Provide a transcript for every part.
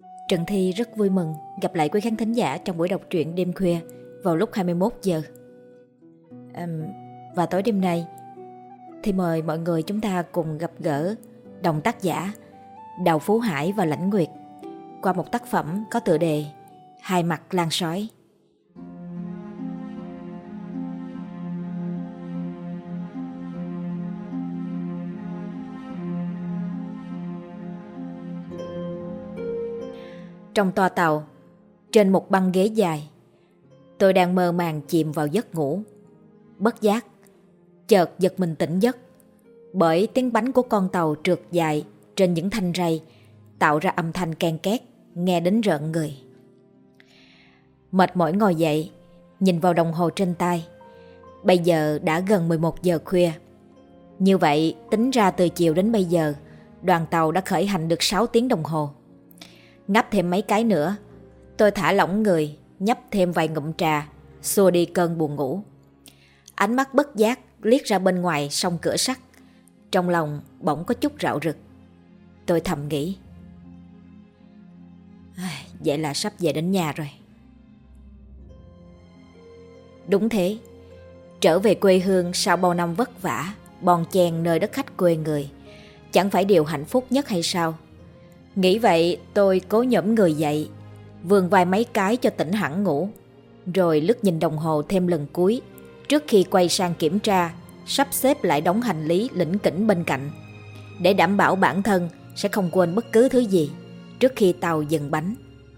Trần Thi rất vui mừng gặp lại quý khán thính giả trong buổi đọc truyện đêm khuya vào lúc 21 giờ. Và tối đêm nay thì mời mọi người chúng ta cùng gặp gỡ đồng tác giả Đào Phú Hải và Lãnh Nguyệt qua một tác phẩm có tựa đề Hai mặt lan sói. Trong toa tàu, trên một băng ghế dài, tôi đang mơ màng chìm vào giấc ngủ. Bất giác, chợt giật mình tỉnh giấc bởi tiếng bánh của con tàu trượt dài trên những thanh ray tạo ra âm thanh ken két, nghe đến rợn người. Mệt mỏi ngồi dậy, nhìn vào đồng hồ trên tay. Bây giờ đã gần 11 giờ khuya. Như vậy, tính ra từ chiều đến bây giờ, đoàn tàu đã khởi hành được 6 tiếng đồng hồ. Ngáp thêm mấy cái nữa, tôi thả lỏng người, nhấp thêm vài ngụm trà, xua đi cơn buồn ngủ. Ánh mắt bất giác liếc ra bên ngoài song cửa sắt. Trong lòng bỗng có chút rạo rực. Tôi thầm nghĩ, vậy là sắp về đến nhà rồi. Đúng thế, trở về quê hương sau bao năm vất vả, bon chen nơi đất khách quê người, chẳng phải điều hạnh phúc nhất hay sao? Nghĩ vậy, tôi cố nhổm người dậy, vươn vai mấy cái cho tỉnh hẳn ngủ, rồi lướt nhìn đồng hồ thêm lần cuối trước khi quay sang kiểm tra, sắp xếp lại đống hành lý lỉnh kỉnh bên cạnh, để đảm bảo bản thân sẽ không quên bất cứ thứ gì trước khi tàu dừng bánh.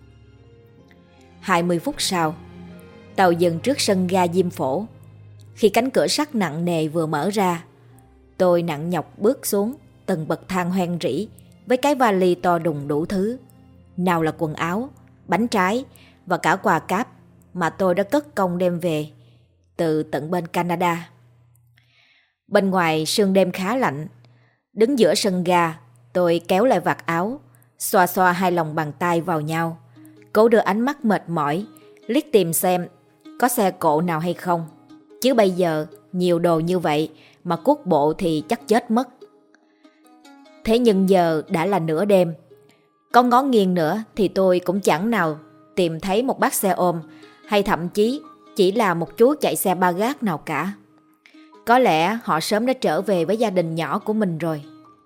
20 phút sau, tàu dừng trước sân ga Diêm Phổ. Khi cánh cửa sắt nặng nề vừa mở ra, tôi nặng nhọc bước xuống từng bậc thang hoen rỉ với cái vali to đùng đủ thứ. Nào là quần áo, bánh trái và cả quà cáp mà tôi đã cất công đem về từ tận bên Canada. Bên ngoài sương đêm khá lạnh. Đứng giữa sân ga, tôi kéo lại vạt áo, xoa xoa hai lòng bàn tay vào nhau, cố đưa ánh mắt mệt mỏi liếc tìm xem có xe cộ nào hay không. Chứ bây giờ nhiều đồ như vậy mà cuốc bộ thì chắc chết mất. Thế nhưng giờ đã là nửa đêm, có ngó nghiêng nữa thì tôi cũng chẳng nào tìm thấy một bác xe ôm, hay thậm chí chỉ là một chú chạy xe ba gác nào cả. Có lẽ họ sớm đã trở về với gia đình nhỏ của mình rồi.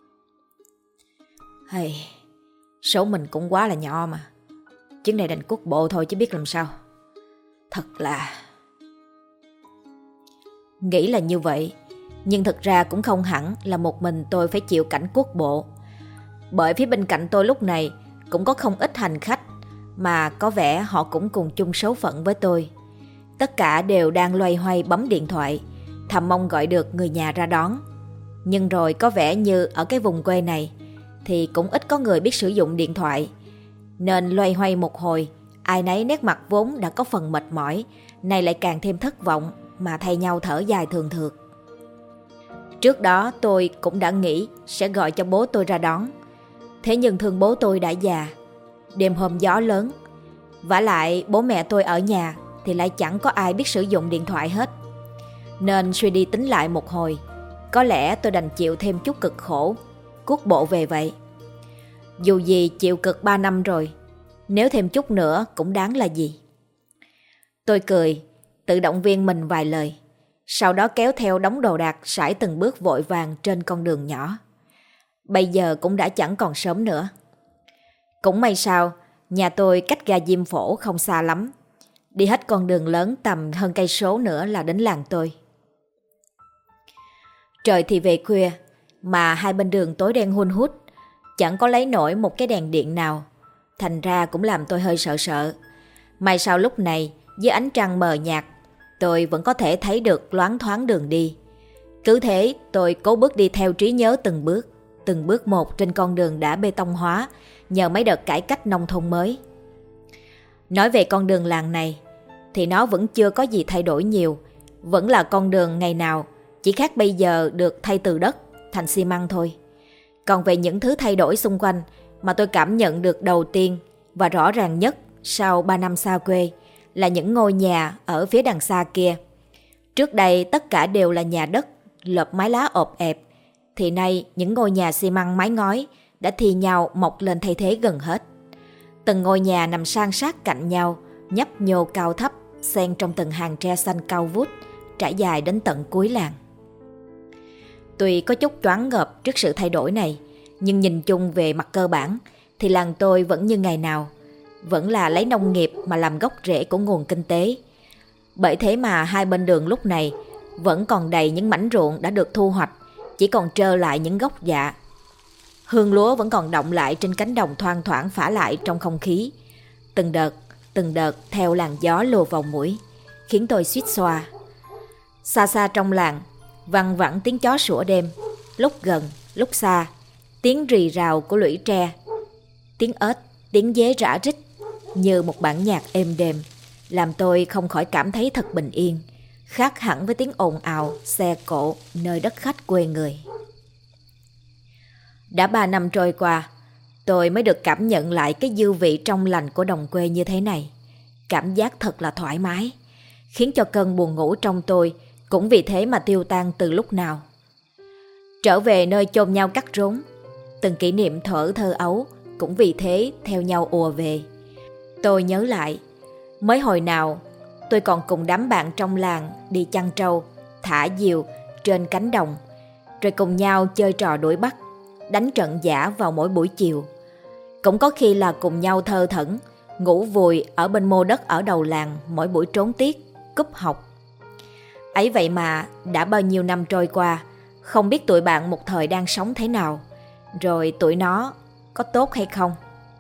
Số mình cũng quá là nhỏ mà. Chuyến này đành cuốc bộ thôi chứ biết làm sao. Thật là... Nghĩ là như vậy, nhưng thực ra cũng không hẳn là một mình tôi phải chịu cảnh cuốc bộ. Bởi phía bên cạnh tôi lúc này cũng có không ít hành khách mà có vẻ họ cũng cùng chung số phận với tôi. Tất cả đều đang loay hoay bấm điện thoại, thầm mong gọi được người nhà ra đón. Nhưng rồi có vẻ như ở cái vùng quê này thì cũng ít có người biết sử dụng điện thoại, nên loay hoay một hồi, ai nấy nét mặt vốn đã có phần mệt mỏi, nay lại càng thêm thất vọng mà thay nhau thở dài thường thượt. Trước đó tôi cũng đã nghĩ sẽ gọi cho bố tôi ra đón. Thế nhưng thương bố tôi đã già, đêm hôm gió lớn, vả lại bố mẹ tôi ở nhà thì lại chẳng có ai biết sử dụng điện thoại hết. Nên suy đi tính lại một hồi, có lẽ tôi đành chịu thêm chút cực khổ, cuốc bộ về vậy. Dù gì chịu cực 3 năm rồi, nếu thêm chút nữa cũng đáng là gì. Tôi cười, tự động viên mình vài lời, sau đó kéo theo đống đồ đạc sải từng bước vội vàng trên con đường nhỏ. Bây giờ cũng đã chẳng còn sớm nữa. Cũng may sao, nhà tôi cách ga Diêm Phổ không xa lắm. Đi hết con đường lớn tầm hơn cây số nữa là đến làng tôi. Trời thì về khuya, mà hai bên đường tối đen hun hút, chẳng có lấy nổi một cái đèn điện nào. Thành ra cũng làm tôi hơi sợ sợ. May sao lúc này, dưới ánh trăng mờ nhạt, tôi vẫn có thể thấy được loáng thoáng đường đi. Cứ thế tôi cố bước đi theo trí nhớ từng bước một trên con đường đã bê tông hóa nhờ mấy đợt cải cách nông thôn mới. Nói về con đường làng này thì nó vẫn chưa có gì thay đổi nhiều, vẫn là con đường ngày nào, chỉ khác bây giờ được thay từ đất thành xi măng thôi. Còn về những thứ thay đổi xung quanh mà tôi cảm nhận được đầu tiên và rõ ràng nhất sau 3 năm xa quê là những ngôi nhà ở phía đằng xa kia. Trước đây tất cả đều là nhà đất, lợp mái lá ộp ẹp, thì nay những ngôi nhà xi măng mái ngói đã thi nhau mọc lên thay thế gần hết. Từng ngôi nhà nằm san sát cạnh nhau, nhấp nhô cao thấp, xen trong từng hàng tre xanh cao vút, trải dài đến tận cuối làng. Tuy có chút choáng ngợp trước sự thay đổi này, nhưng nhìn chung về mặt cơ bản thì làng tôi vẫn như ngày nào, vẫn là lấy nông nghiệp mà làm gốc rễ của nguồn kinh tế. Bởi thế mà hai bên đường lúc này vẫn còn đầy những mảnh ruộng đã được thu hoạch, chỉ còn trơ lại những gốc dạ. Hương lúa vẫn còn đọng lại trên cánh đồng thoang thoảng phả lại trong không khí. Từng đợt theo làn gió lùa vào mũi, khiến tôi suýt xoa. Xa xa trong làng, văng vẳng tiếng chó sủa đêm, lúc gần, lúc xa, tiếng rì rào của lũy tre, tiếng ếch, tiếng dế rã rít như một bản nhạc êm đềm, làm tôi không khỏi cảm thấy thật bình yên, khác hẳn với tiếng ồn ào xe cộ nơi đất khách quê người. Đã 3 năm trôi qua, tôi mới được cảm nhận lại cái dư vị trong lành của đồng quê như thế này. Cảm giác thật là thoải mái, khiến cho cơn buồn ngủ trong tôi cũng vì thế mà tiêu tan từ lúc nào. Trở về nơi chôn nhau cắt rốn, từng kỷ niệm thuở thơ ấu cũng vì thế theo nhau ùa về. Tôi nhớ lại, mới hồi nào tôi còn cùng đám bạn trong làng đi chăn trâu, thả diều trên cánh đồng, rồi cùng nhau chơi trò đuổi bắt, đánh trận giả vào mỗi buổi chiều. Cũng có khi là cùng nhau thơ thẩn, ngủ vùi ở bên mô đất ở đầu làng mỗi buổi trốn tiết, cúp học. Ấy vậy mà đã bao nhiêu năm trôi qua, không biết tụi bạn một thời đang sống thế nào, rồi tụi nó có tốt hay không.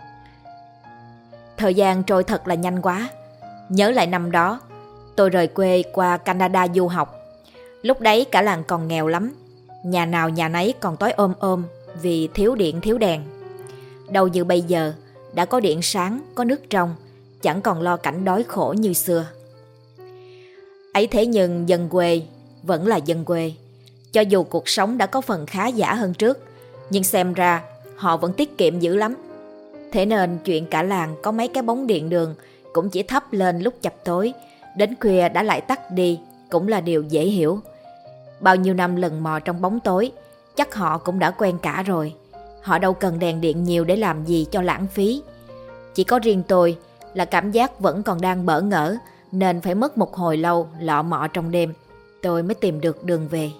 Thời gian trôi thật là nhanh quá. Nhớ lại năm đó, tôi rời quê qua Canada du học. Lúc đấy cả làng còn nghèo lắm, nhà nào nhà nấy còn tối ôm vì thiếu điện thiếu đèn. Đâu như bây giờ, đã có điện sáng, có nước trong, chẳng còn lo cảnh đói khổ như xưa. Ấy thế nhưng dân quê vẫn là dân quê. Cho dù cuộc sống đã có phần khá giả hơn trước, nhưng xem ra họ vẫn tiết kiệm dữ lắm. Thế nên chuyện cả làng có mấy cái bóng điện đường cũng chỉ thắp lên lúc chập tối, đến khuya đã lại tắt đi cũng là điều dễ hiểu. Bao nhiêu năm lần mò trong bóng tối, chắc họ cũng đã quen cả rồi. Họ đâu cần đèn điện nhiều để làm gì cho lãng phí. Chỉ có riêng tôi là cảm giác vẫn còn đang bỡ ngỡ, nên phải mất một hồi lâu lọ mọ trong đêm, tôi mới tìm được đường về.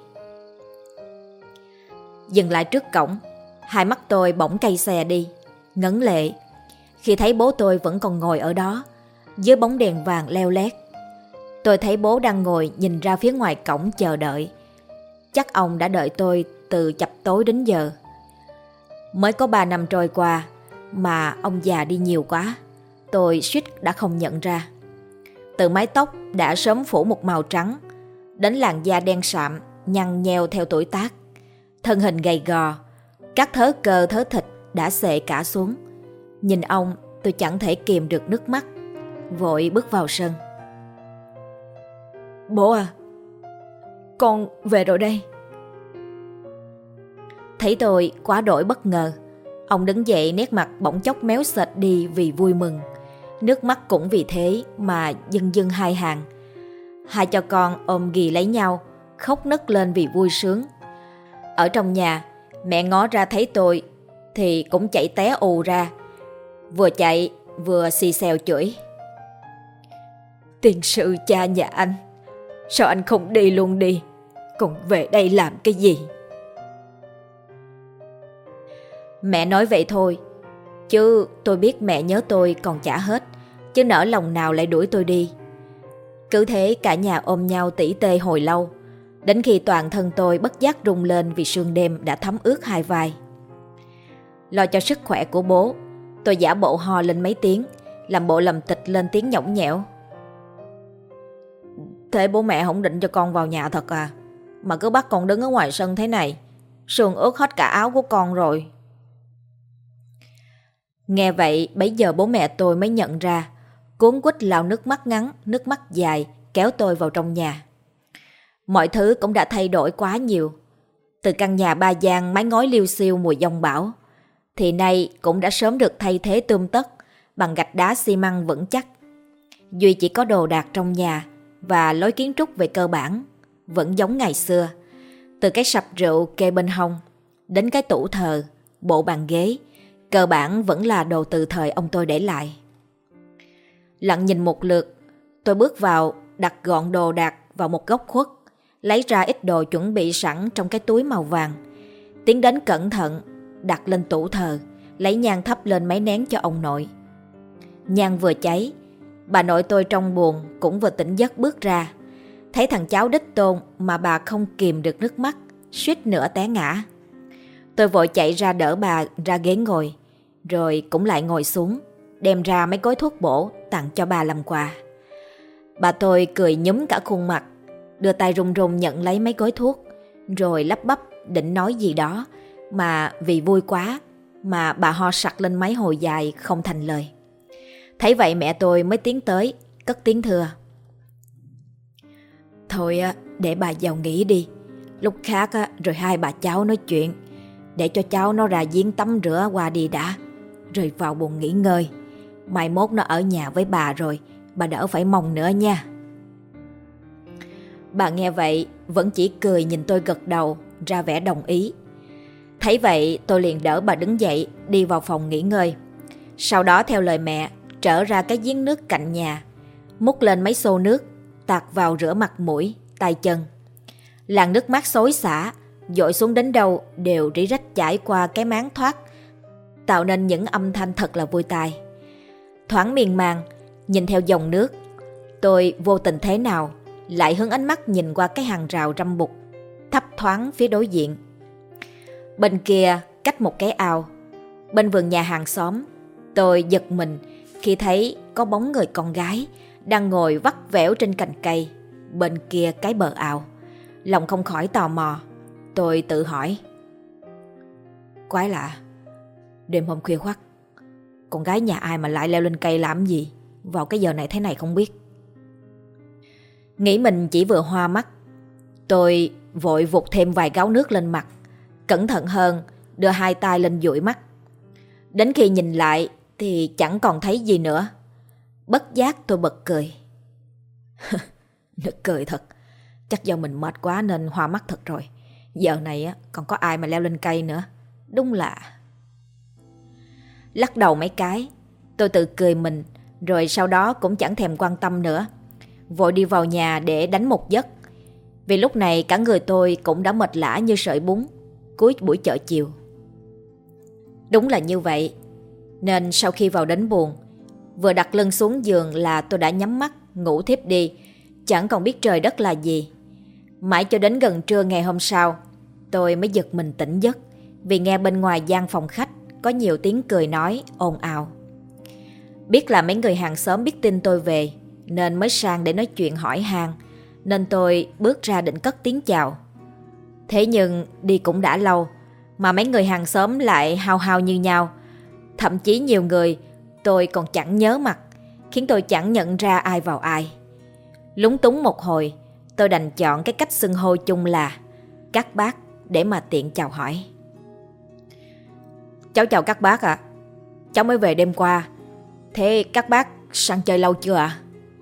Dừng lại trước cổng, hai mắt tôi bỗng cay xè đi, ngấn lệ, khi thấy bố tôi vẫn còn ngồi ở đó, dưới bóng đèn vàng leo lét. Tôi thấy bố đang ngồi nhìn ra phía ngoài cổng chờ đợi. Chắc ông đã đợi tôi từ chập tối đến giờ. Mới có 3 năm trôi qua mà ông già đi nhiều quá, tôi suýt đã không nhận ra. Từ mái tóc đã sớm phủ một màu trắng, đến làn da đen sạm, nhăn nheo theo tuổi tác. Thân hình gầy gò, các thớ cơ thớ thịt đã xệ cả xuống. Nhìn ông, tôi chẳng thể kìm được nước mắt, vội bước vào sân. Bố à, con về rồi đây. Thấy tôi quá đổi bất ngờ, ông đứng dậy, nét mặt bỗng chốc méo sệt đi vì vui mừng. Nước mắt cũng vì thế mà dưng dưng hai hàng. Hai cha con ôm ghì lấy nhau, khóc nấc lên vì vui sướng. Ở trong nhà, mẹ ngó ra thấy tôi thì cũng chạy té ù ra, vừa chạy vừa xì xèo chửi. Tiền sự cha nhà anh, sao anh không đi luôn đi, còn về đây làm cái gì? Mẹ nói vậy thôi, chứ tôi biết mẹ nhớ tôi còn chả hết, chứ nỡ lòng nào lại đuổi tôi đi. Cứ thế cả nhà ôm nhau tỉ tê hồi lâu, đến khi toàn thân tôi bất giác rung lên vì sương đêm đã thấm ướt hai vai. Lo cho sức khỏe của bố, tôi giả bộ ho lên mấy tiếng, làm bộ lầm tịch lên tiếng nhõng nhẽo. Thế bố mẹ không định cho con vào nhà thật à? Mà cứ bắt con đứng ở ngoài sân thế này, sương ướt hết cả áo của con rồi. Nghe vậy, bấy giờ bố mẹ tôi mới nhận ra, cuống quýt lau nước mắt ngắn, nước mắt dài, kéo tôi vào trong nhà. Mọi thứ cũng đã thay đổi quá nhiều. Từ căn nhà ba gian mái ngói liêu xiêu mùi giông bão, thì nay cũng đã sớm được thay thế tươm tất bằng gạch đá xi măng vững chắc. Duy chỉ có đồ đạc trong nhà và lối kiến trúc về cơ bản vẫn giống ngày xưa. Từ cái sập rượu kê bên hông, đến cái tủ thờ, bộ bàn ghế, cơ bản vẫn là đồ từ thời ông tôi để lại. Lặng nhìn một lượt, tôi bước vào, đặt gọn đồ đạc vào một góc khuất, lấy ra ít đồ chuẩn bị sẵn trong cái túi màu vàng. Tiến đến cẩn thận, đặt lên tủ thờ, lấy nhang thắp lên mấy nén cho ông nội. Nhang vừa cháy, bà nội tôi trong buồn cũng vừa tỉnh giấc bước ra. Thấy thằng cháu đích tôn mà bà không kìm được nước mắt, suýt nữa té ngã. Tôi vội chạy ra đỡ bà ra ghế ngồi, rồi cũng lại ngồi xuống, đem ra mấy gói thuốc bổ tặng cho bà làm quà. Bà tôi cười nhúm cả khuôn mặt, đưa tay run run nhận lấy mấy gói thuốc, rồi lắp bắp định nói gì đó, mà vì vui quá mà bà ho sặc lên mấy hồi dài không thành lời. Thấy vậy mẹ tôi mới tiến tới, cất tiếng thưa: "Thôi để bà vào nghỉ đi, lúc khác rồi hai bà cháu nói chuyện, để cho cháu nó ra giếng tắm rửa qua đi đã, rồi vào buồng nghỉ ngơi. Mai mốt nó ở nhà với bà rồi, bà đỡ phải mong nữa nha." Bà nghe vậy vẫn chỉ cười nhìn tôi gật đầu, ra vẻ đồng ý. Thấy vậy tôi liền đỡ bà đứng dậy đi vào phòng nghỉ ngơi. Sau đó theo lời mẹ trở ra cái giếng nước cạnh nhà, múc lên mấy xô nước, tạt vào rửa mặt mũi, tay chân. Làn nước mát xối xả dội xuống đến đâu đều rỉ rách chảy qua cái máng thoát, tạo nên những âm thanh thật là vui tai. Thoáng miên man nhìn theo dòng nước, tôi vô tình thế nào lại hướng ánh mắt nhìn qua cái hàng rào răm bụt thấp thoáng phía đối diện. Bên kia cách một cái ao, bên vườn nhà hàng xóm, tôi giật mình khi thấy có bóng người con gái đang ngồi vắt vẻo trên cành cây bên kia cái bờ ao. Lòng không khỏi tò mò, tôi tự hỏi: quái lạ, đêm hôm khuya khoắt, con gái nhà ai mà lại leo lên cây làm gì vào cái giờ này thế này không biết. Nghĩ mình chỉ vừa hoa mắt, tôi vội vụt thêm vài gáo nước lên mặt, cẩn thận hơn đưa hai tay lên dụi mắt. Đến khi nhìn lại thì chẳng còn thấy gì nữa. Bất giác tôi bật cười. Nực cười thật, chắc do mình mệt quá nên hoa mắt thật rồi. Giờ này còn có ai mà leo lên cây nữa, đúng lạ. Lắc đầu mấy cái, tôi tự cười mình, rồi sau đó cũng chẳng thèm quan tâm nữa, vội đi vào nhà để đánh một giấc. Vì lúc này cả người tôi cũng đã mệt lả như sợi bún cuối buổi chợ chiều. Đúng là như vậy, nên sau khi vào đến buồng, vừa đặt lưng xuống giường là tôi đã nhắm mắt ngủ thiếp đi, chẳng còn biết trời đất là gì. Mãi cho đến gần trưa ngày hôm sau, tôi mới giật mình tỉnh giấc vì nghe bên ngoài gian phòng khách có nhiều tiếng cười nói ồn ào. Biết là mấy người hàng xóm biết tin tôi về nên mới sang để nói chuyện hỏi han, nên tôi bước ra định cất tiếng chào. Thế nhưng đi cũng đã lâu mà mấy người hàng xóm lại hao hao như nhau. Thậm chí nhiều người tôi còn chẳng nhớ mặt, khiến tôi chẳng nhận ra ai vào ai. Lúng túng một hồi, tôi đành chọn cái cách xưng hô chung là các bác để mà tiện chào hỏi. Cháu chào các bác ạ. Cháu mới về đêm qua. Thế các bác sang chơi lâu chưa ạ?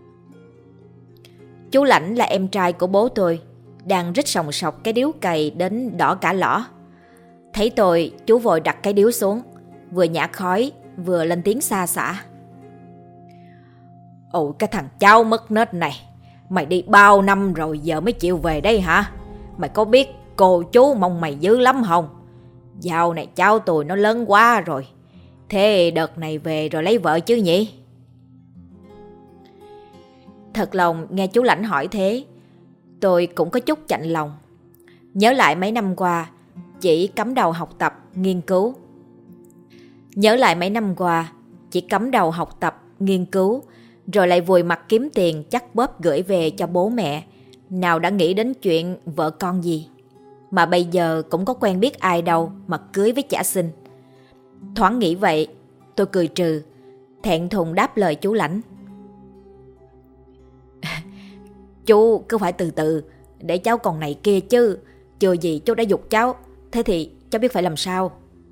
Chú Lãnh là em trai của bố tôi, đang rít sòng sọc cái điếu cày đến đỏ cả lõ. Thấy tôi, chú vội đặt cái điếu xuống, vừa nhả khói vừa lên tiếng xa xả: "Ôi cái thằng cháu mất nết này, mày đi bao năm rồi giờ mới chịu về đây hả? Mày có biết cô chú mong mày dữ lắm không? Dạo này cháu tôi nó lớn quá rồi. Thế đợt này về rồi lấy vợ chứ nhỉ?" Thật lòng nghe chú Lãnh hỏi thế, tôi cũng có chút chạnh lòng. Nhớ lại mấy năm qua chỉ cắm đầu học tập, nghiên cứu. Rồi lại vùi mặt kiếm tiền chắc bóp gửi về cho bố mẹ. Nào đã nghĩ đến chuyện vợ con gì. Mà bây giờ cũng có quen biết ai đâu mà cưới với chả xin. Thoáng nghĩ vậy, tôi cười trừ, thẹn thùng đáp lời chú Lãnh: "Chú cứ phải từ từ, để cháu còn này kia chứ. Chưa gì chú đã giục cháu, thế thì cháu biết phải làm sao."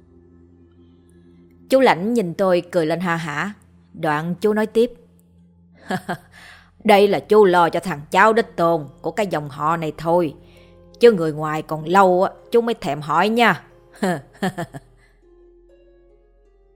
Chú Lãnh nhìn tôi cười lên ha hả. Đoạn chú nói tiếp: "Đây là chú lo cho thằng cháu đích tôn của cái dòng họ này thôi, chứ người ngoài còn lâu chú mới thèm hỏi nha."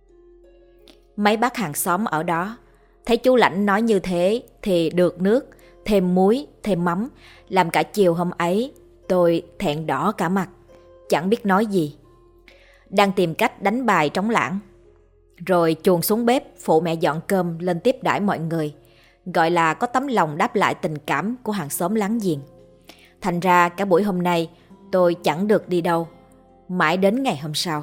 Mấy bác hàng xóm ở đó thấy chú Lãnh nói như thế thì được nước, thêm muối, thêm mắm, làm cả chiều hôm ấy tôi thẹn đỏ cả mặt, chẳng biết nói gì. Đang tìm cách đánh bài trống lảng, rồi chuồn xuống bếp phụ mẹ dọn cơm lên tiếp đãi mọi người, gọi là có tấm lòng đáp lại tình cảm của hàng xóm láng giềng. Thành ra cả buổi hôm nay tôi chẳng được đi đâu, mãi đến ngày hôm sau.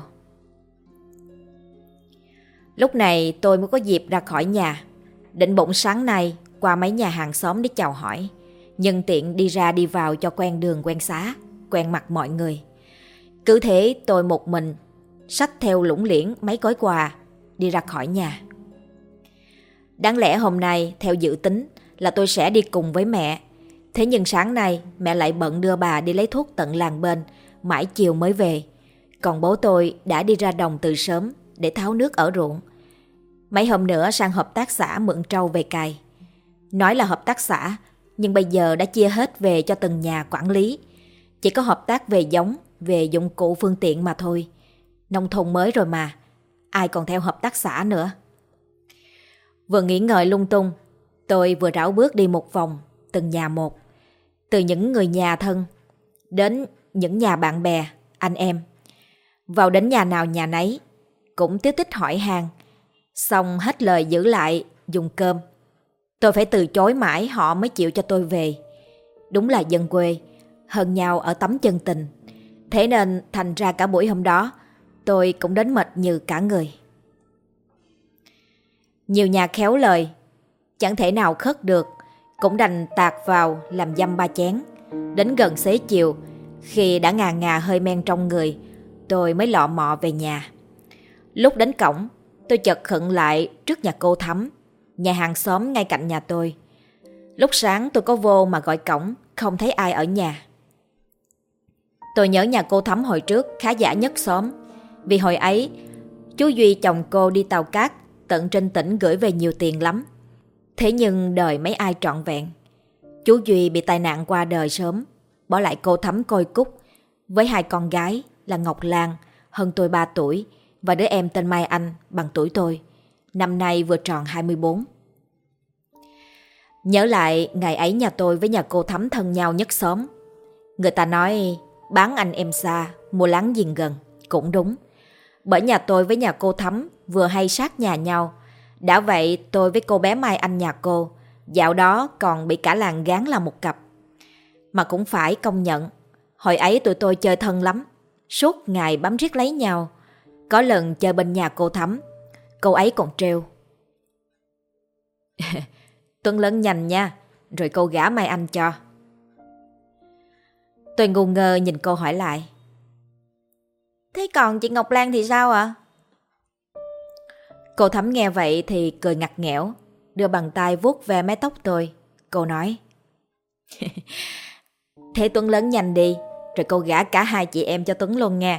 Lúc này tôi mới có dịp ra khỏi nhà, định bụng sáng nay qua mấy nhà hàng xóm để chào hỏi, nhân tiện đi ra đi vào cho quen đường quen xá, quen mặt mọi người. Cứ thế tôi một mình xách theo lủng liễn mấy gói quà đi ra khỏi nhà. Đáng lẽ hôm nay theo dự tính là tôi sẽ đi cùng với mẹ. Thế nhưng sáng nay mẹ lại bận đưa bà đi lấy thuốc tận làng bên, mãi chiều mới về. Còn bố tôi đã đi ra đồng từ sớm để tháo nước ở ruộng. Mấy hôm nữa sang hợp tác xã mượn trâu về cày. Nói là hợp tác xã, nhưng bây giờ đã chia hết về cho từng nhà quản lý. Chỉ có hợp tác về giống, về dụng cụ phương tiện mà thôi. Nông thôn mới rồi mà, ai còn theo hợp tác xã nữa. Vừa nghĩ ngợi lung tung, tôi vừa rảo bước đi một vòng, từng nhà một. Từ những người nhà thân đến những nhà bạn bè, anh em. Vào đến nhà nào nhà nấy, cũng tíu tích hỏi han. Xong hết lời giữ lại dùng cơm. Tôi phải từ chối mãi họ mới chịu cho tôi về. Đúng là dân quê, hơn nhau ở tấm chân tình. Thế nên thành ra cả buổi hôm đó tôi cũng đến mệt như cả người. Nhiều nhà khéo lời, chẳng thể nào khất được, cũng đành tạt vào làm dăm ba chén. Đến gần xế chiều, khi đã ngà ngà hơi men trong người, tôi mới lọ mọ về nhà. Lúc đến cổng, tôi chợt khựng lại trước nhà cô Thắm, nhà hàng xóm ngay cạnh nhà tôi. Lúc sáng tôi có vô mà gọi cổng, không thấy ai ở nhà. Tôi nhớ nhà cô Thắm hồi trước khá giả nhất xóm, vì hồi ấy chú Duy chồng cô đi tàu cát tận trên tỉnh gửi về nhiều tiền lắm. Thế nhưng đời mấy ai trọn vẹn. Chú Duy bị tai nạn qua đời sớm, bỏ lại cô Thắm côi cút với hai con gái là Ngọc Lan, hơn tôi 3 tuổi, và đứa em tên Mai Anh bằng tuổi tôi, năm nay vừa tròn 24. Nhớ lại ngày ấy nhà tôi với nhà cô Thắm thân nhau nhất xóm. Người ta nói bán anh em xa, mua láng giềng gần, cũng đúng. Bởi nhà tôi với nhà cô Thắm vừa hay sát nhà nhau. Đã vậy tôi với cô bé Mai Anh nhà cô, dạo đó còn bị cả làng gán là một cặp. Mà cũng phải công nhận, hồi ấy tụi tôi chơi thân lắm, suốt ngày bám riết lấy nhau. Có lần chơi bên nhà cô Thắm, cô ấy còn trêu: Tuấn lớn nhanh nha, rồi cô gả Mai Anh cho. Tôi ngu ngơ nhìn cô hỏi lại: Thế còn chị Ngọc Lan thì sao ạ? Cô Thắm nghe vậy thì cười ngặt nghẽo, đưa bàn tay vuốt ve mái tóc tôi. Cô nói: Thế Tuấn lớn nhanh đi, rồi cô gả cả hai chị em cho Tuấn luôn nha.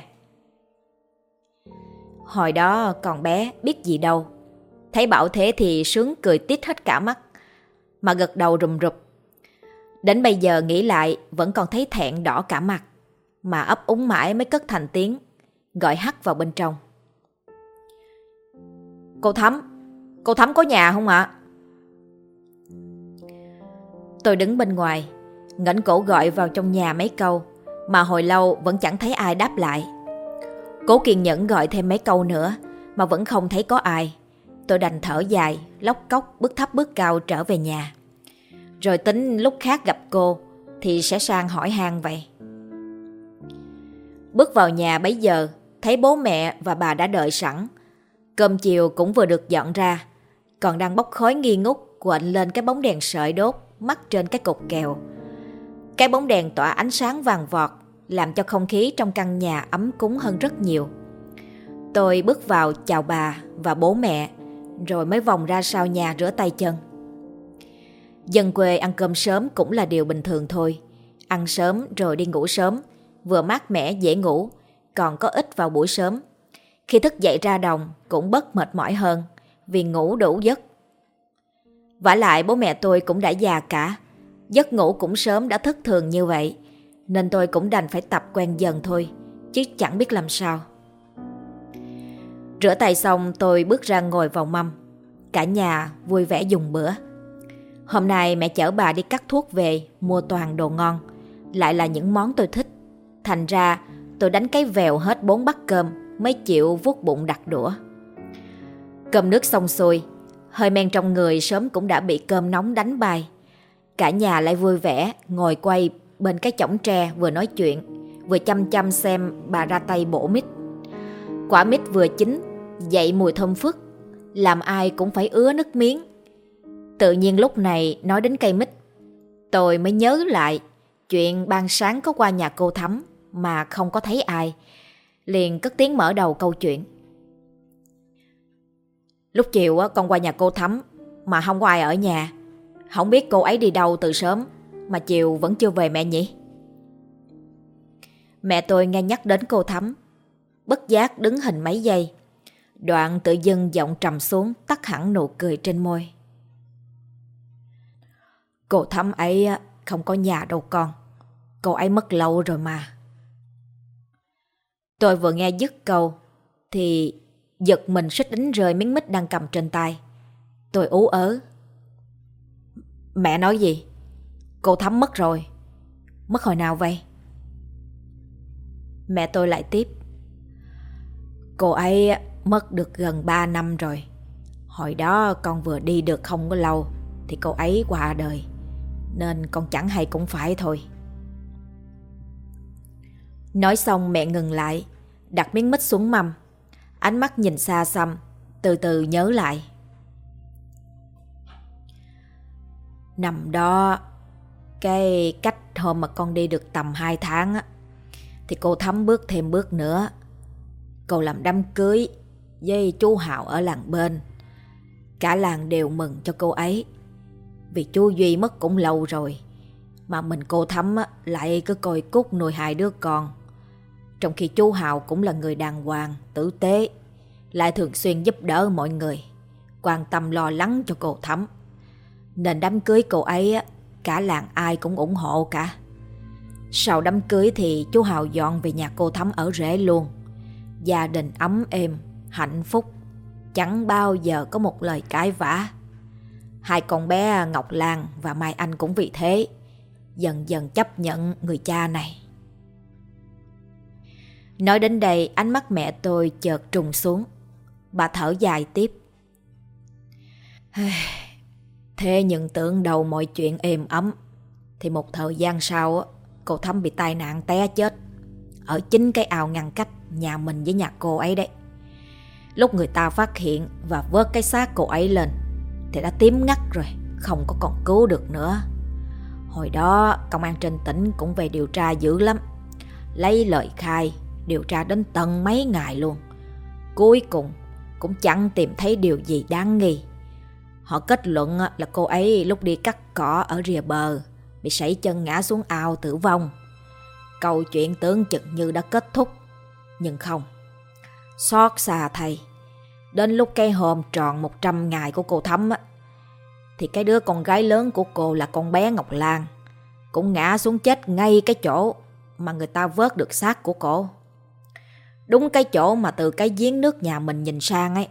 Hồi đó còn bé biết gì đâu, thấy bảo thế thì sướng cười tít hết cả mắt, mà gật đầu rùm rụp. Đến bây giờ nghĩ lại vẫn còn thấy thẹn đỏ cả mặt, mà ấp úng mãi mới cất thành tiếng, gọi hắt vào bên trong: Cô Thắm có nhà không ạ? Tôi đứng bên ngoài, ngẩng cổ gọi vào trong nhà mấy câu, mà hồi lâu vẫn chẳng thấy ai đáp lại. Cố kiên nhẫn gọi thêm mấy câu nữa, mà vẫn không thấy có ai. Tôi đành thở dài, lóc cóc bước thấp bước cao trở về nhà. Rồi tính lúc khác gặp cô thì sẽ sang hỏi han vậy. Bước vào nhà bấy giờ, thấy bố mẹ và bà đã đợi sẵn. Cơm chiều cũng vừa được dọn ra, còn đang bốc khói nghi ngút quện lên cái bóng đèn sợi đốt mắc trên cái cột kèo. Cái bóng đèn tỏa ánh sáng vàng vọt, làm cho không khí trong căn nhà ấm cúng hơn rất nhiều. Tôi bước vào chào bà và bố mẹ, rồi mới vòng ra sau nhà rửa tay chân. Dân quê ăn cơm sớm cũng là điều bình thường thôi. Ăn sớm rồi đi ngủ sớm, vừa mát mẻ dễ ngủ, còn có ích vào buổi sớm. Khi thức dậy ra đồng cũng bớt mệt mỏi hơn, vì ngủ đủ giấc. Vả lại bố mẹ tôi cũng đã già cả, giấc ngủ cũng sớm đã thất thường như vậy, nên tôi cũng đành phải tập quen dần thôi, chứ chẳng biết làm sao. Rửa tay xong tôi bước ra ngồi vào mâm. Cả nhà vui vẻ dùng bữa. Hôm nay mẹ chở bà đi cắt thuốc về, mua toàn đồ ngon, lại là những món tôi thích. Thành ra tôi đánh cái vèo hết 4 bát cơm mới chịu vuốt bụng đặt đũa. Cơm nước xong xuôi, hơi men trong người sớm cũng đã bị cơm nóng đánh bay. Cả nhà lại vui vẻ ngồi quay bên cái chõng tre, vừa nói chuyện vừa chăm chăm xem bà ra tay bổ mít. Quả mít vừa chín dậy mùi thơm phức, làm ai cũng phải ứa nước miếng. Tự nhiên lúc này nói đến cây mít, tôi mới nhớ lại chuyện ban sáng có qua nhà cô Thắm mà không có thấy ai, liền cất tiếng mở đầu câu chuyện. Lúc chiều con qua nhà cô Thắm mà không có ai ở nhà. Không biết cô ấy đi đâu từ sớm mà chiều vẫn chưa về mẹ nhỉ? Mẹ tôi nghe nhắc đến cô Thắm, bất giác đứng hình mấy giây, đoạn tự dưng giọng trầm xuống, tắt hẳn nụ cười trên môi. Cô Thắm ấy không có nhà đâu con. Cô ấy mất lâu rồi mà. Tôi vừa nghe dứt câu thì giật mình suýt đánh rơi miếng mít đang cầm trên tay. Tôi ú ớ. Mẹ nói gì? Cô Thắm mất rồi. Mất hồi nào vậy? Mẹ tôi lại tiếp. Cô ấy mất được gần 3 năm rồi. Hồi đó con vừa đi được không có lâu thì cô ấy qua đời, nên con chẳng hay cũng phải thôi. Nói xong mẹ ngừng lại, đặt miếng mít xuống mâm, ánh mắt nhìn xa xăm, từ từ nhớ lại. Năm đó, cái cách hôm mà con đi được tầm 2 tháng á, thì cô Thắm bước thêm bước nữa. Cô làm đám cưới với chú Hào ở làng bên. Cả làng đều mừng cho cô ấy, vì chú Duy mất cũng lâu rồi, mà mình cô Thắm lại cứ coi cút nuôi 2 đứa con. Trong khi chú Hào cũng là người đàng hoàng, tử tế, lại thường xuyên giúp đỡ mọi người, quan tâm lo lắng cho cô Thắm. Nên đám cưới cô ấy cả làng ai cũng ủng hộ cả. Sau đám cưới thì chú Hào dọn về nhà cô Thắm ở rể luôn. Gia đình ấm êm, hạnh phúc, chẳng bao giờ có một lời cãi vã. 2 con bé Ngọc Lan và Mai Anh cũng vì thế dần dần chấp nhận người cha này. Nói đến đây, ánh mắt mẹ tôi chợt trùng xuống. Bà thở dài tiếp. Thế nhưng tưởng đầu mọi chuyện êm ấm, thì một thời gian sau cô Thắm bị tai nạn té chết ở chính cái ao ngăn cách nhà mình với nhà cô ấy đấy. Lúc người ta phát hiện và vớt cái xác cô ấy lên thì đã tím ngắt rồi, không có còn cứu được nữa. Hồi đó công an trên tỉnh cũng về điều tra dữ lắm, lấy lời khai điều tra đến tận mấy ngày luôn. Cuối cùng cũng chẳng tìm thấy điều gì đáng nghi. Họ kết luận là cô ấy lúc đi cắt cỏ ở rìa bờ bị sẩy chân ngã xuống ao tử vong. Câu chuyện tưởng chừng như đã kết thúc, nhưng không. Xót xa thay, đến lúc cái hôm tròn 100 ngày của cô Thắm thì cái đứa con gái lớn của cô là con bé Ngọc Lan cũng ngã xuống chết ngay cái chỗ mà người ta vớt được xác của cô. Đúng cái chỗ mà từ cái giếng nước nhà mình nhìn sang ấy.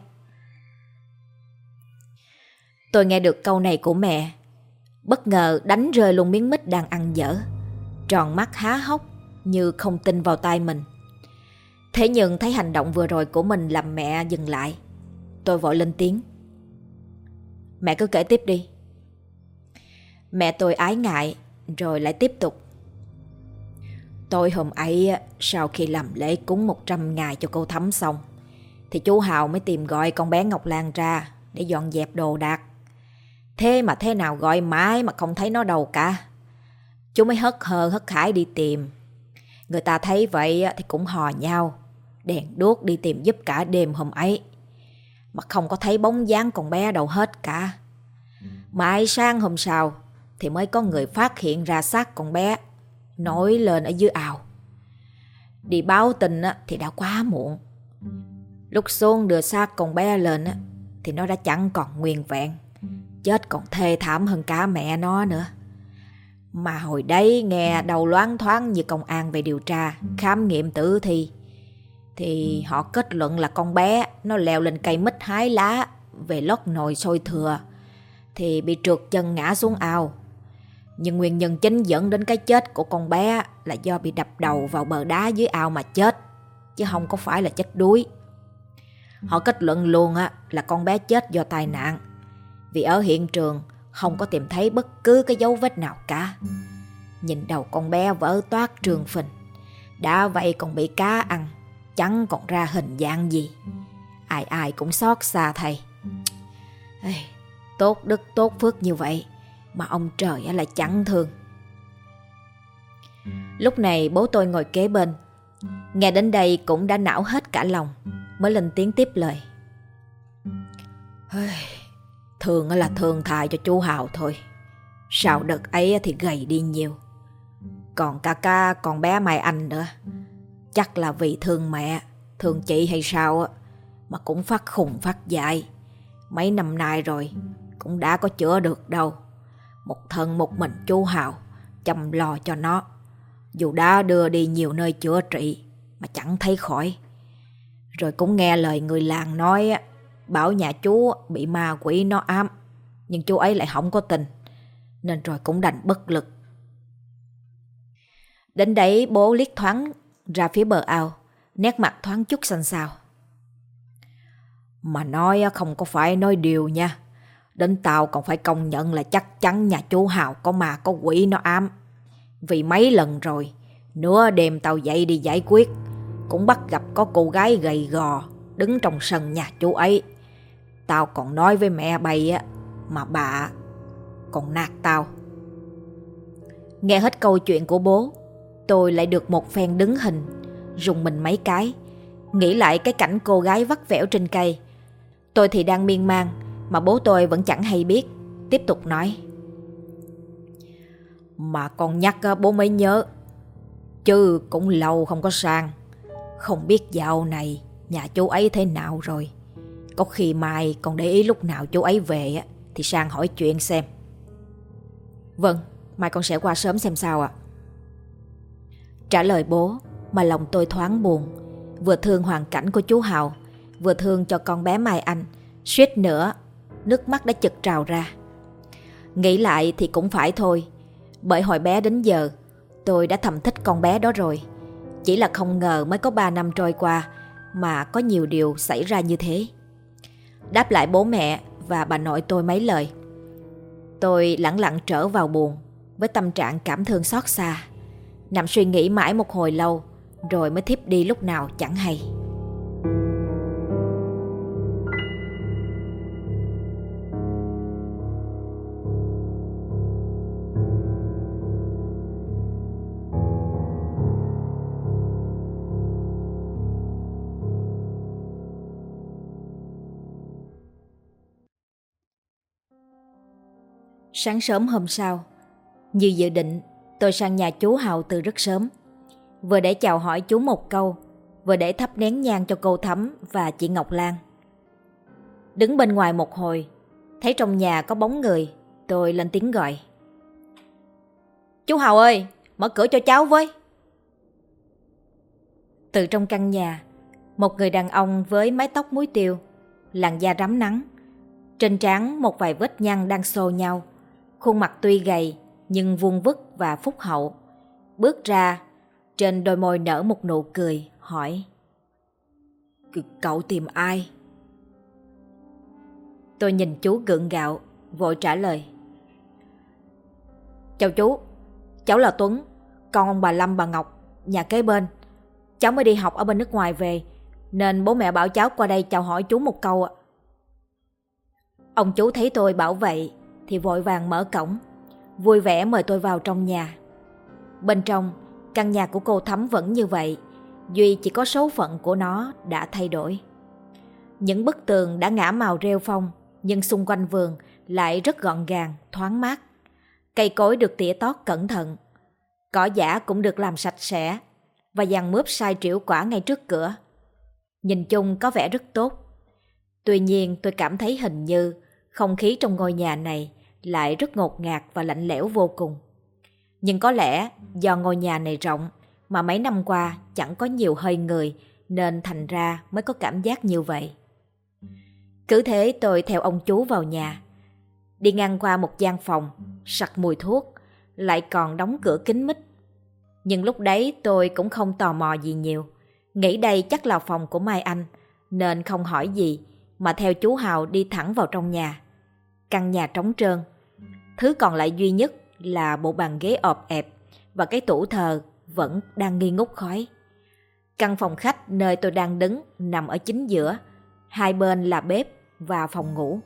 Tôi nghe được câu này của mẹ, bất ngờ đánh rơi luôn miếng mít đang ăn dở, tròn mắt há hốc như không tin vào tai mình. Thế nhưng thấy hành động vừa rồi của mình làm mẹ dừng lại. Tôi vội lên tiếng. Mẹ cứ kể tiếp đi. Mẹ tôi ái ngại rồi lại tiếp tục. Tối hôm ấy, sau khi làm lễ cúng 100 ngày cho cô Thắm xong, thì chú Hào mới tìm gọi con bé Ngọc Lan ra để dọn dẹp đồ đạc. Thế mà thế nào gọi mãi mà không thấy nó đâu cả. Chú mới hớt hờ hớt hải đi tìm. Người ta thấy vậy thì cũng hò nhau, đèn đuốc đi tìm giúp cả đêm hôm ấy, mà không có thấy bóng dáng con bé đâu hết cả. Mãi sáng hôm sau thì mới có người phát hiện ra xác con bé nổi lên ở dưới ao. Đi báo tin thì đã quá muộn. Lúc xuống đưa xác con bé lên thì nó đã chẳng còn nguyên vẹn, chết còn thê thảm hơn cả mẹ nó nữa. Mà hồi đấy nghe đầu loáng thoáng như công an về điều tra, khám nghiệm tử thi, thì họ kết luận là con bé nó leo lên cây mít hái lá về lót nồi sôi thừa thì bị trượt chân ngã xuống ao. Nhưng nguyên nhân chính dẫn đến cái chết của con bé là do bị đập đầu vào bờ đá dưới ao mà chết, chứ không có phải là chết đuối. Họ kết luận luôn là con bé chết do tai nạn, vì ở hiện trường không có tìm thấy bất cứ cái dấu vết nào cả. Nhìn đầu con bé vỡ toát trương phình, đã vậy còn bị cá ăn, chẳng còn ra hình dạng gì. Ai ai cũng xót xa thầy. Tốt đức tốt phước như vậy mà ông trời lại chẳng thương. Lúc này bố tôi ngồi kế bên, nghe đến đây cũng đã não hết cả lòng, mới lên tiếng tiếp lời. Thường là thường thài cho chú Hào thôi. Sau đợt ấy thì gầy đi nhiều. Còn ca con bé Mai Anh nữa, chắc là vì thương mẹ, thương chị hay sao mà cũng phát khùng phát dại. Mấy năm nay rồi cũng đã có chữa được đâu. Một thân một mình chú Hào chăm lo cho nó, dù đã đưa đi nhiều nơi chữa trị mà chẳng thấy khỏi. Rồi cũng nghe lời người làng nói bảo nhà chú bị ma quỷ nó ám, nhưng chú ấy lại không có tin, nên rồi cũng đành bất lực. Đến đấy bố liếc thoáng ra phía bờ ao, nét mặt thoáng chút xanh xao. Mà nói không có phải nói điều nha. Đến tao còn phải công nhận là chắc chắn nhà chú Hào có ma có quỷ nó ám. Vì mấy lần rồi, nửa đêm tao dậy đi giải quyết, cũng bắt gặp có cô gái gầy gò đứng trong sân nhà chú ấy. Tao còn nói với mẹ bay mà bà còn nạt tao. Nghe hết câu chuyện của bố, tôi lại được một phen đứng hình, rùng mình mấy cái, nghĩ lại cái cảnh cô gái vắt vẻo trên cây. Tôi thì đang miên man, mà bố tôi vẫn chẳng hay biết, tiếp tục nói. Mà con nhắc bố mới nhớ, chứ cũng lâu không có sang. Không biết dạo này nhà chú ấy thế nào rồi. Có khi mai còn để ý lúc nào chú ấy về thì sang hỏi chuyện xem. Vâng, mai con sẽ qua sớm xem sao ạ. Trả lời bố mà lòng tôi thoáng buồn. Vừa thương hoàn cảnh của chú Hào, vừa thương cho con bé Mai Anh. Suýt nữa nước mắt đã chực trào ra. Nghĩ lại thì cũng phải thôi, bởi hồi bé đến giờ tôi đã thầm thích con bé đó rồi. Chỉ là không ngờ mới có 3 năm trôi qua mà có nhiều điều xảy ra như thế. Đáp lại bố mẹ và bà nội tôi mấy lời, tôi lẳng lặng trở vào buồng với tâm trạng cảm thương xót xa. Nằm suy nghĩ mãi một hồi lâu, rồi mới thiếp đi lúc nào chẳng hay. Sáng sớm hôm sau, như dự định, tôi sang nhà chú Hào từ rất sớm, vừa để chào hỏi chú một câu, vừa để thắp nén nhang cho cô Thắm và chị Ngọc Lan. Đứng bên ngoài một hồi, thấy trong nhà có bóng người, tôi lên tiếng gọi. Chú Hào ơi, mở cửa cho cháu với. Từ trong căn nhà, một người đàn ông với mái tóc muối tiêu, làn da rám nắng, trên trán một vài vết nhăn đang xô nhau, khuôn mặt tuy gầy nhưng vuông vức và phúc hậu, bước ra, trên đôi môi nở một nụ cười, hỏi: Cậu tìm ai? Tôi nhìn chú gượng gạo, vội trả lời: Chào chú, cháu là Tuấn, con ông bà Lâm bà Ngọc, nhà kế bên. Cháu mới đi học ở bên nước ngoài về, nên bố mẹ bảo cháu qua đây chào hỏi chú một câu ạ. Ông chú thấy tôi bảo vậy thì vội vàng mở cổng, vui vẻ mời tôi vào trong nhà. Bên trong, căn nhà của cô Thắm vẫn như vậy, duy chỉ có số phận của nó đã thay đổi. Những bức tường đã ngả màu rêu phong, nhưng xung quanh vườn lại rất gọn gàng, thoáng mát. Cây cối được tỉa tót cẩn thận, cỏ dã cũng được làm sạch sẽ, và giàn mướp sai trĩu quả ngay trước cửa. Nhìn chung có vẻ rất tốt. Tuy nhiên tôi cảm thấy hình như không khí trong ngôi nhà này lại rất ngột ngạt và lạnh lẽo vô cùng. Nhưng có lẽ do ngôi nhà này rộng mà mấy năm qua chẳng có nhiều hơi người nên thành ra mới có cảm giác như vậy. Cứ thế tôi theo ông chú vào nhà. Đi ngang qua một gian phòng, sặc mùi thuốc, lại còn đóng cửa kín mít. Nhưng lúc đấy tôi cũng không tò mò gì nhiều, nghĩ đây chắc là phòng của Mai Anh, nên không hỏi gì mà theo chú Hào đi thẳng vào trong nhà. Căn nhà trống trơn, thứ còn lại duy nhất là bộ bàn ghế ọp ẹp và cái tủ thờ vẫn đang nghi ngút khói. Căn phòng khách nơi tôi đang đứng nằm ở chính giữa, hai bên là bếp và phòng ngủ.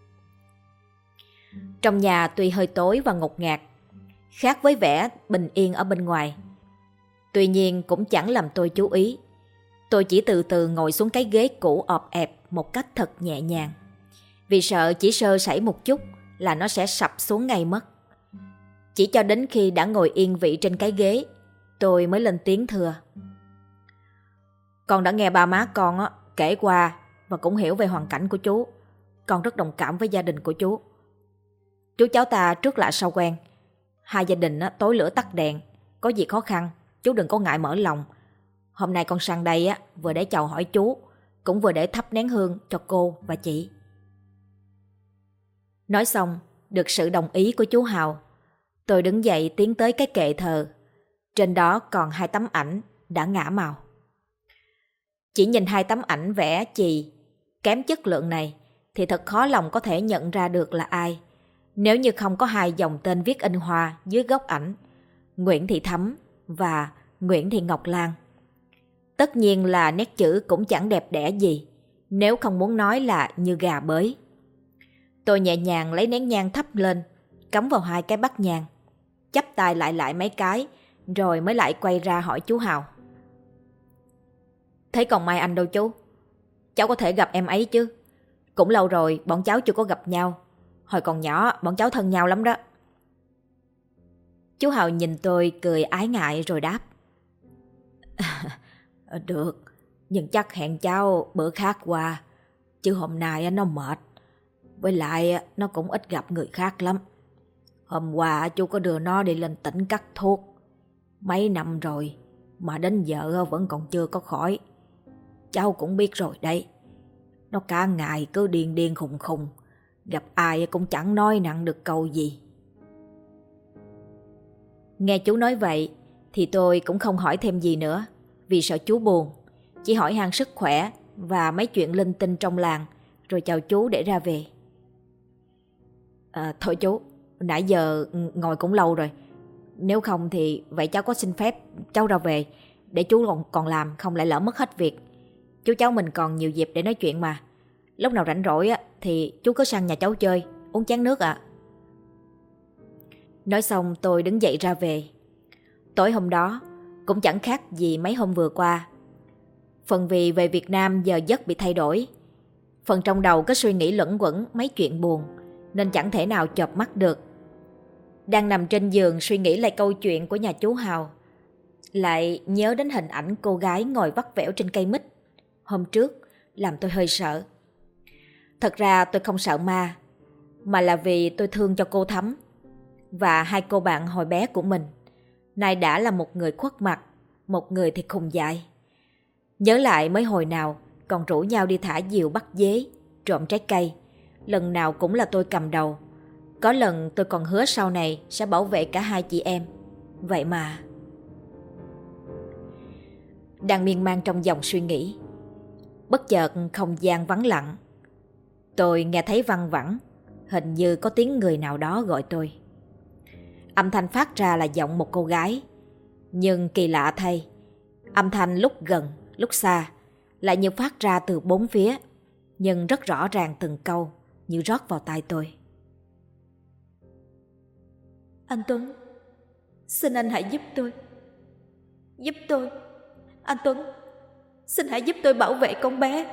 Trong nhà tuy hơi tối và ngột ngạt, khác với vẻ bình yên ở bên ngoài. Tuy nhiên cũng chẳng làm tôi chú ý. Tôi chỉ từ từ ngồi xuống cái ghế cũ ọp ẹp một cách thật nhẹ nhàng, vì sợ chỉ sơ sẩy một chút là nó sẽ sập xuống ngay mất. Chỉ cho đến khi đã ngồi yên vị trên cái ghế, tôi mới lên tiếng thưa. Con đã nghe ba má con kể qua và cũng hiểu về hoàn cảnh của chú. Con rất đồng cảm với gia đình của chú. Chú cháu ta trước lạ sau quen. Hai gia đình tối lửa tắt đèn. Có gì khó khăn, chú đừng có ngại mở lòng. Hôm nay con sang đây vừa để chào hỏi chú, cũng vừa để thắp nén hương cho cô và chị. Nói xong, được sự đồng ý của chú Hào, tôi đứng dậy tiến tới cái kệ thờ. Trên đó còn 2 tấm ảnh đã ngả màu. Chỉ nhìn 2 tấm ảnh vẽ chì kém chất lượng này thì thật khó lòng có thể nhận ra được là ai, nếu như không có 2 dòng tên viết in hoa dưới góc ảnh: Nguyễn Thị Thắm và Nguyễn Thị Ngọc Lan. Tất nhiên là nét chữ cũng chẳng đẹp đẽ gì, nếu không muốn nói là như gà bới. Tôi nhẹ nhàng lấy nén nhang thắp lên, cắm vào 2 cái bát nhang, chắp tay lại mấy cái, rồi mới lại quay ra hỏi chú Hào. Thấy còn Mai Anh đâu chú? Cháu có thể gặp em ấy chứ? Cũng lâu rồi bọn cháu chưa có gặp nhau. Hồi còn nhỏ bọn cháu thân nhau lắm đó. Chú Hào nhìn tôi cười ái ngại rồi đáp. Được, nhưng chắc hẹn cháu bữa khác qua, chứ hôm nay nó mệt. Với lại nó cũng ít gặp người khác lắm. Hôm qua chú có đưa nó đi lên tỉnh cắt thuốc. Mấy năm rồi mà đến giờ vẫn còn chưa có khỏi. Cháu cũng biết rồi đấy. Nó cả ngày cứ điên điên khùng khùng, gặp ai cũng chẳng nói nặng được câu gì. Nghe chú nói vậy thì tôi cũng không hỏi thêm gì nữa, vì sợ chú buồn. Chỉ hỏi han sức khỏe và mấy chuyện linh tinh trong làng, rồi chào chú để ra về. Thôi chú, nãy giờ ngồi cũng lâu rồi. Nếu không thì vậy cháu có xin phép cháu ra về, để chú còn làm không lại lỡ mất hết việc. Chú cháu mình còn nhiều dịp để nói chuyện mà. Lúc nào rảnh rỗi thì chú cứ sang nhà cháu chơi, uống chén nước ạ. Nói xong tôi đứng dậy ra về. Tối hôm đó cũng chẳng khác gì mấy hôm vừa qua. Phần vì về Việt Nam giờ giấc bị thay đổi, phần trong đầu có suy nghĩ luẩn quẩn mấy chuyện buồn, nên chẳng thể nào chợp mắt được. Đang nằm trên giường suy nghĩ lại câu chuyện của nhà chú Hào, lại nhớ đến hình ảnh cô gái ngồi vắt vẻo trên cây mít hôm trước, làm tôi hơi sợ. Thật ra tôi không sợ ma, mà là vì tôi thương cho cô Thắm và 2 cô bạn hồi bé của mình. Nay đã là một người khuất mặt, một người thì khùng dại. Nhớ lại mới hồi nào còn rủ nhau đi thả diều bắt dế, trộm trái cây. Lần nào cũng là tôi cầm đầu. Có lần tôi còn hứa sau này sẽ bảo vệ cả 2 chị em. Vậy mà... Đang miên man trong dòng suy nghĩ, bất chợt không gian vắng lặng. Tôi nghe thấy văng vẳng, hình như có tiếng người nào đó gọi tôi. Âm thanh phát ra là giọng một cô gái. Nhưng kỳ lạ thay, âm thanh lúc gần, lúc xa, lại như phát ra từ 4 phía, nhưng rất rõ ràng từng câu, như rót vào tai tôi. Anh Tuấn, xin anh hãy giúp tôi. Giúp tôi. Anh Tuấn, xin hãy giúp tôi bảo vệ con bé.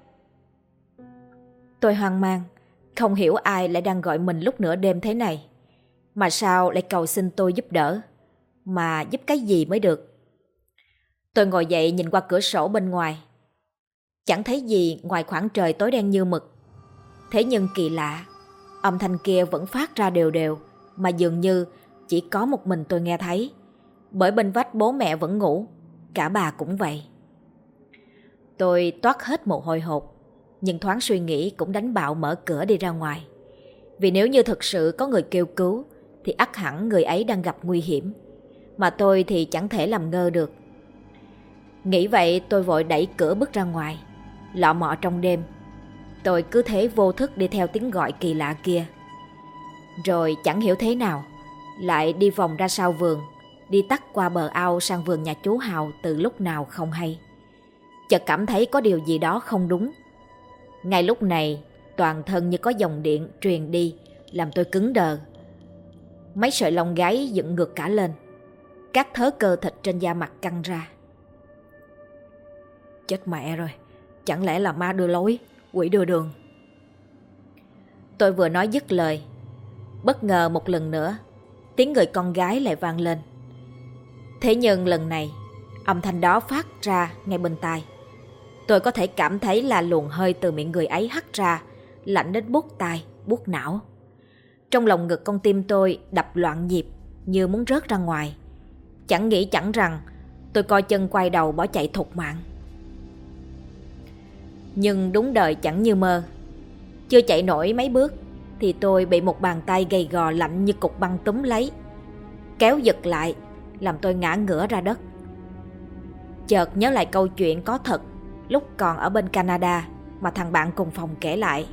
Tôi hoang mang, không hiểu ai lại đang gọi mình lúc nửa đêm thế này. Mà sao lại cầu xin tôi giúp đỡ? Mà giúp cái gì mới được? Tôi ngồi dậy nhìn qua cửa sổ bên ngoài. Chẳng thấy gì ngoài khoảng trời tối đen như mực. Thế nhưng kỳ lạ, âm thanh kia vẫn phát ra đều đều, mà dường như chỉ có một mình tôi nghe thấy. Bởi bên vách bố mẹ vẫn ngủ, cả bà cũng vậy. Tôi toát hết mồ hôi hột, nhưng thoáng suy nghĩ cũng đánh bạo mở cửa đi ra ngoài. Vì nếu như thực sự có người kêu cứu thì ắt hẳn người ấy đang gặp nguy hiểm, mà tôi thì chẳng thể làm ngơ được. Nghĩ vậy tôi vội đẩy cửa bước ra ngoài. Lọ mọ trong đêm, tôi cứ thế vô thức đi theo tiếng gọi kỳ lạ kia. Rồi chẳng hiểu thế nào lại đi vòng ra sau vườn, đi tắt qua bờ ao sang vườn nhà chú Hào từ lúc nào không hay. Chợt cảm thấy có điều gì đó không đúng. Ngay lúc này, toàn thân như có dòng điện truyền đi, làm tôi cứng đờ. Mấy sợi lông gáy dựng ngược cả lên, các thớ cơ thịt trên da mặt căng ra. Chết mẹ rồi, chẳng lẽ là ma đưa lối, quỷ đưa đường? Tôi vừa nói dứt lời, bất ngờ một lần nữa tiếng người con gái lại vang lên. Thế nhưng lần này âm thanh đó phát ra ngay bên tai. Tôi có thể cảm thấy là luồng hơi từ miệng người ấy hắt ra, lạnh đến buốt tai, buốt não. Trong lòng ngực con tim tôi đập loạn nhịp như muốn rớt ra ngoài. Chẳng nghĩ chẳng rằng tôi coi chân quay đầu bỏ chạy thục mạng. Nhưng đúng đời chẳng như mơ. Chưa chạy nổi mấy bước thì tôi bị một bàn tay gầy gò lạnh như cục băng túm lấy, kéo giật lại, làm tôi ngã ngửa ra đất. Chợt nhớ lại câu chuyện có thật lúc còn ở bên Canada mà thằng bạn cùng phòng kể lại.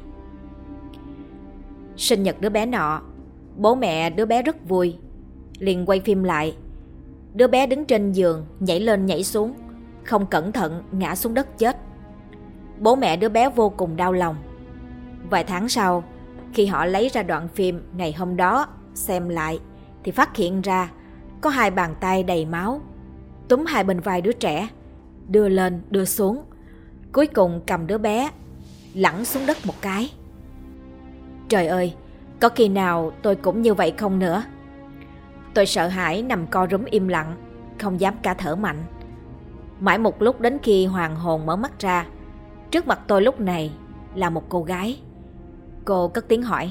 Sinh nhật đứa bé nọ, bố mẹ đứa bé rất vui, liền quay phim lại. Đứa bé đứng trên giường nhảy lên nhảy xuống, không cẩn thận ngã xuống đất chết. Bố mẹ đứa bé vô cùng đau lòng. Vài tháng sau, khi họ lấy ra đoạn phim ngày hôm đó xem lại thì phát hiện ra có hai bàn tay đầy máu túm hai bên vai đứa trẻ, đưa lên đưa xuống, cuối cùng cầm đứa bé lẳng xuống đất một cái. Trời ơi, có khi nào tôi cũng như vậy không nữa? Tôi sợ hãi nằm co rúm im lặng, không dám cả thở mạnh. Mãi một lúc đến khi hoàn hồn mở mắt ra, trước mặt tôi lúc này là một cô gái. Cô cất tiếng hỏi: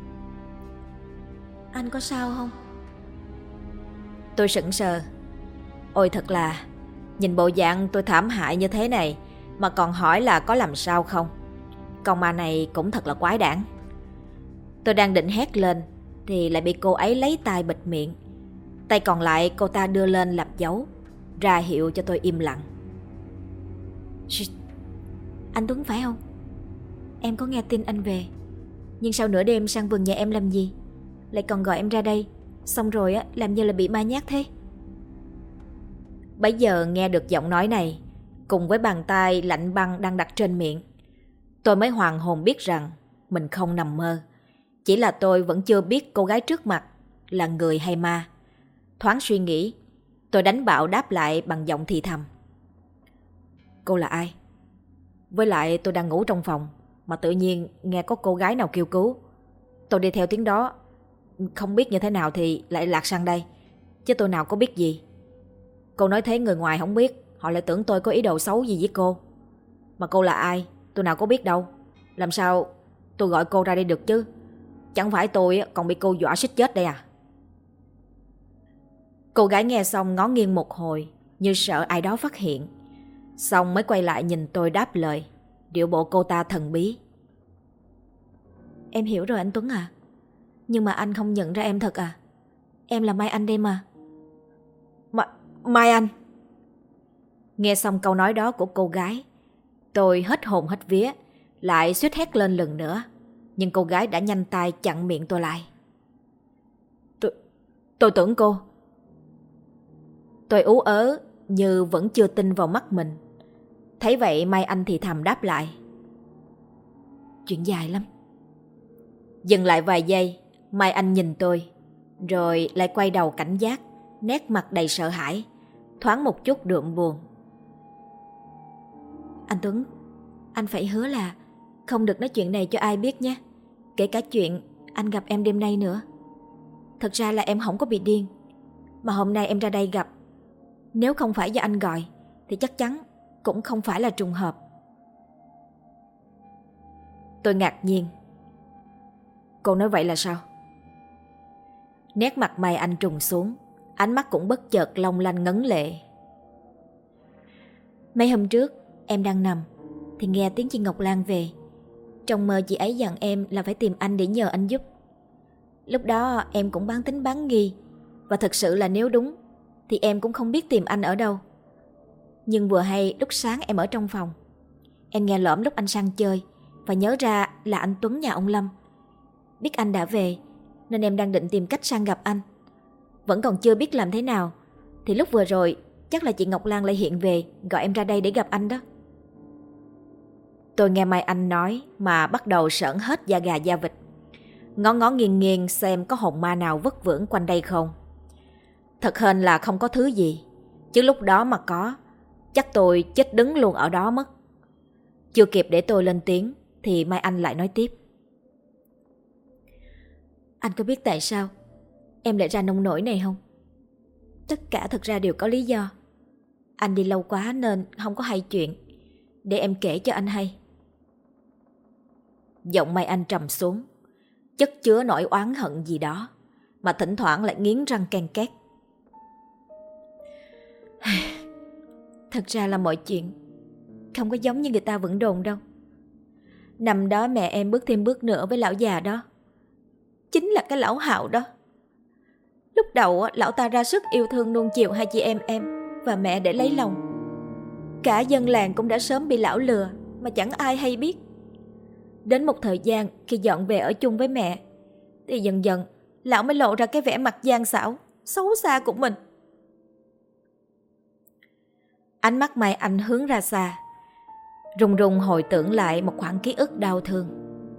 "Anh có sao không?" Tôi sững sờ. Ôi thật là, nhìn bộ dạng tôi thảm hại như thế này mà còn hỏi là có làm sao không. Con ma này cũng thật là quái đản. Tôi đang định hét lên thì lại bị cô ấy lấy tay bịt miệng. Tay còn lại cô ta đưa lên làm dấu, ra hiệu cho tôi im lặng. "Shit. Anh Tuấn phải không? Em có nghe tin anh về. Nhưng sao nửa đêm sang vườn nhà em làm gì? Lại còn gọi em ra đây, xong rồi á làm như là bị ma nhát thế." Bấy giờ nghe được giọng nói này, cùng với bàn tay lạnh băng đang đặt trên miệng, tôi mới hoàn hồn biết rằng mình không nằm mơ. Chỉ là tôi vẫn chưa biết cô gái trước mặt là người hay ma. Thoáng suy nghĩ, tôi đánh bạo đáp lại bằng giọng thì thầm: "Cô là ai? Với lại tôi đang ngủ trong phòng mà tự nhiên nghe có cô gái nào kêu cứu. Tôi đi theo tiếng đó, không biết như thế nào thì lại lạc sang đây, chứ tôi nào có biết gì. Cô nói thế người ngoài không biết, họ lại tưởng tôi có ý đồ xấu gì với cô. Mà cô là ai, tôi nào có biết đâu. Làm sao tôi gọi cô ra đây được chứ? Chẳng phải tôi còn bị cô dọa suýt chết đây à?" Cô gái nghe xong ngó nghiêng một hồi, như sợ ai đó phát hiện, xong mới quay lại nhìn tôi đáp lời, điệu bộ cô ta thần bí: "Em hiểu rồi anh Tuấn à. Nhưng mà anh không nhận ra em thật à? Em là Mai Anh đây mà." Mai Anh? Nghe xong câu nói đó của cô gái, tôi hết hồn hết vía, lại suýt hét lên lần nữa. Nhưng cô gái đã nhanh tay chặn miệng tôi lại. Tôi tưởng cô. Tôi ú ớ như vẫn chưa tin vào mắt mình. Thấy vậy Mai Anh thì thầm đáp lại: "Chuyện dài lắm." Dừng lại vài giây, Mai Anh nhìn tôi, rồi lại quay đầu cảnh giác, nét mặt đầy sợ hãi, thoáng một chút đượm buồn. "Anh Tuấn, anh phải hứa là không được nói chuyện này cho ai biết nhé. Kể cả chuyện anh gặp em đêm nay nữa. Thật ra là em không có bị điên, mà hôm nay em ra đây gặp, nếu không phải do anh gọi thì chắc chắn cũng không phải là trùng hợp." Tôi ngạc nhiên. Cô nói vậy là sao? Nét mặt Mai Anh trùng xuống, ánh mắt cũng bất chợt long lanh ngấn lệ. "Mấy hôm trước Em đang nằm thì nghe tiếng chị Ngọc Lan về. Trong mơ chị ấy dặn em là phải tìm anh để nhờ anh giúp. Lúc đó em cũng bán tín bán nghi, và thật sự là nếu đúng thì em cũng không biết tìm anh ở đâu. Nhưng vừa hay lúc sáng em ở trong phòng, em nghe lỡm lúc anh sang chơi và nhớ ra là anh Tuấn nhà ông Lâm. Biết anh đã về nên em đang định tìm cách sang gặp anh. Vẫn còn chưa biết làm thế nào thì lúc vừa rồi chắc là chị Ngọc Lan lại hiện về gọi em ra đây để gặp anh đó. Tôi nghe Mai Anh nói mà bắt đầu sởn hết da gà da vịt. Ngó ngó nghiêng nghiêng xem có hồn ma nào vất vưởng quanh đây không. Thật hên là không có thứ gì, chứ lúc đó mà có, chắc tôi chết đứng luôn ở đó mất. Chưa kịp để tôi lên tiếng thì Mai Anh lại nói tiếp. Anh có biết tại sao em lại ra nông nổi này không? Tất cả thật ra đều có lý do. Anh đi lâu quá nên không có hay chuyện. Để em kể cho anh hay. Giọng Mai Anh trầm xuống, chất chứa nỗi oán hận gì đó, mà thỉnh thoảng lại nghiến răng ken két. Thật ra là mọi chuyện không có giống như người ta vẫn đồn đâu. Năm đó mẹ em bước thêm bước nữa với lão già đó, chính là cái lão Hạo đó. Lúc đầu lão ta ra sức yêu thương nuông chiều hai chị em và mẹ để lấy lòng. Cả dân làng cũng đã sớm bị lão lừa mà chẳng ai hay biết. Đến một thời gian khi dọn về ở chung với mẹ thì dần dần lão mới lộ ra cái vẻ mặt gian xảo, xấu xa của mình. Ánh mắt Mai Anh hướng ra xa, rùng rùng hồi tưởng lại một khoảng ký ức đau thương.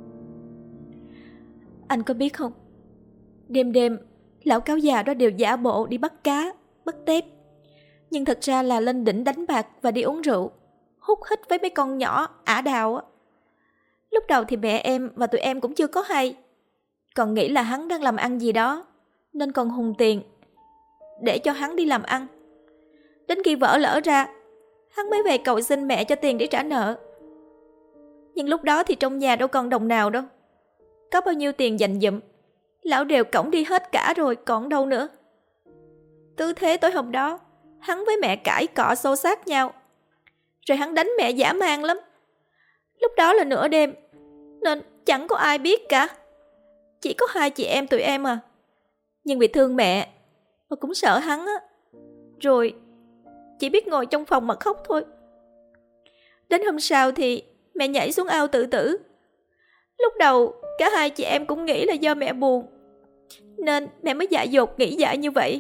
Anh có biết không, đêm đêm lão cáo già đó đều giả bộ đi bắt cá, bắt tép, nhưng thật ra là lên đỉnh đánh bạc và đi uống rượu, hút hít với mấy con nhỏ ả đào. Lúc đầu thì mẹ em và tụi em cũng chưa có hay, còn nghĩ là hắn đang làm ăn gì đó nên còn hùng tiền để cho hắn đi làm ăn. Đến khi vỡ lỡ ra, hắn mới về cầu xin mẹ cho tiền để trả nợ. Nhưng lúc đó thì trong nhà đâu còn đồng nào đâu. Có bao nhiêu tiền dành dụm, lão đều cõng đi hết cả rồi, còn đâu nữa. Tư thế tối hôm đó, hắn với mẹ cãi cọ xô xát nhau, rồi hắn đánh mẹ dã man lắm. Lúc đó là nửa đêm nên chẳng có ai biết cả, chỉ có hai chị em tụi em à. Nhưng vì thương mẹ và cũng sợ hắn á, rồi chỉ biết ngồi trong phòng mà khóc thôi. Đến hôm sau thì mẹ nhảy xuống ao tự tử. Lúc đầu cả hai chị em cũng nghĩ là do mẹ buồn, nên mẹ mới dại dột nghĩ dại như vậy.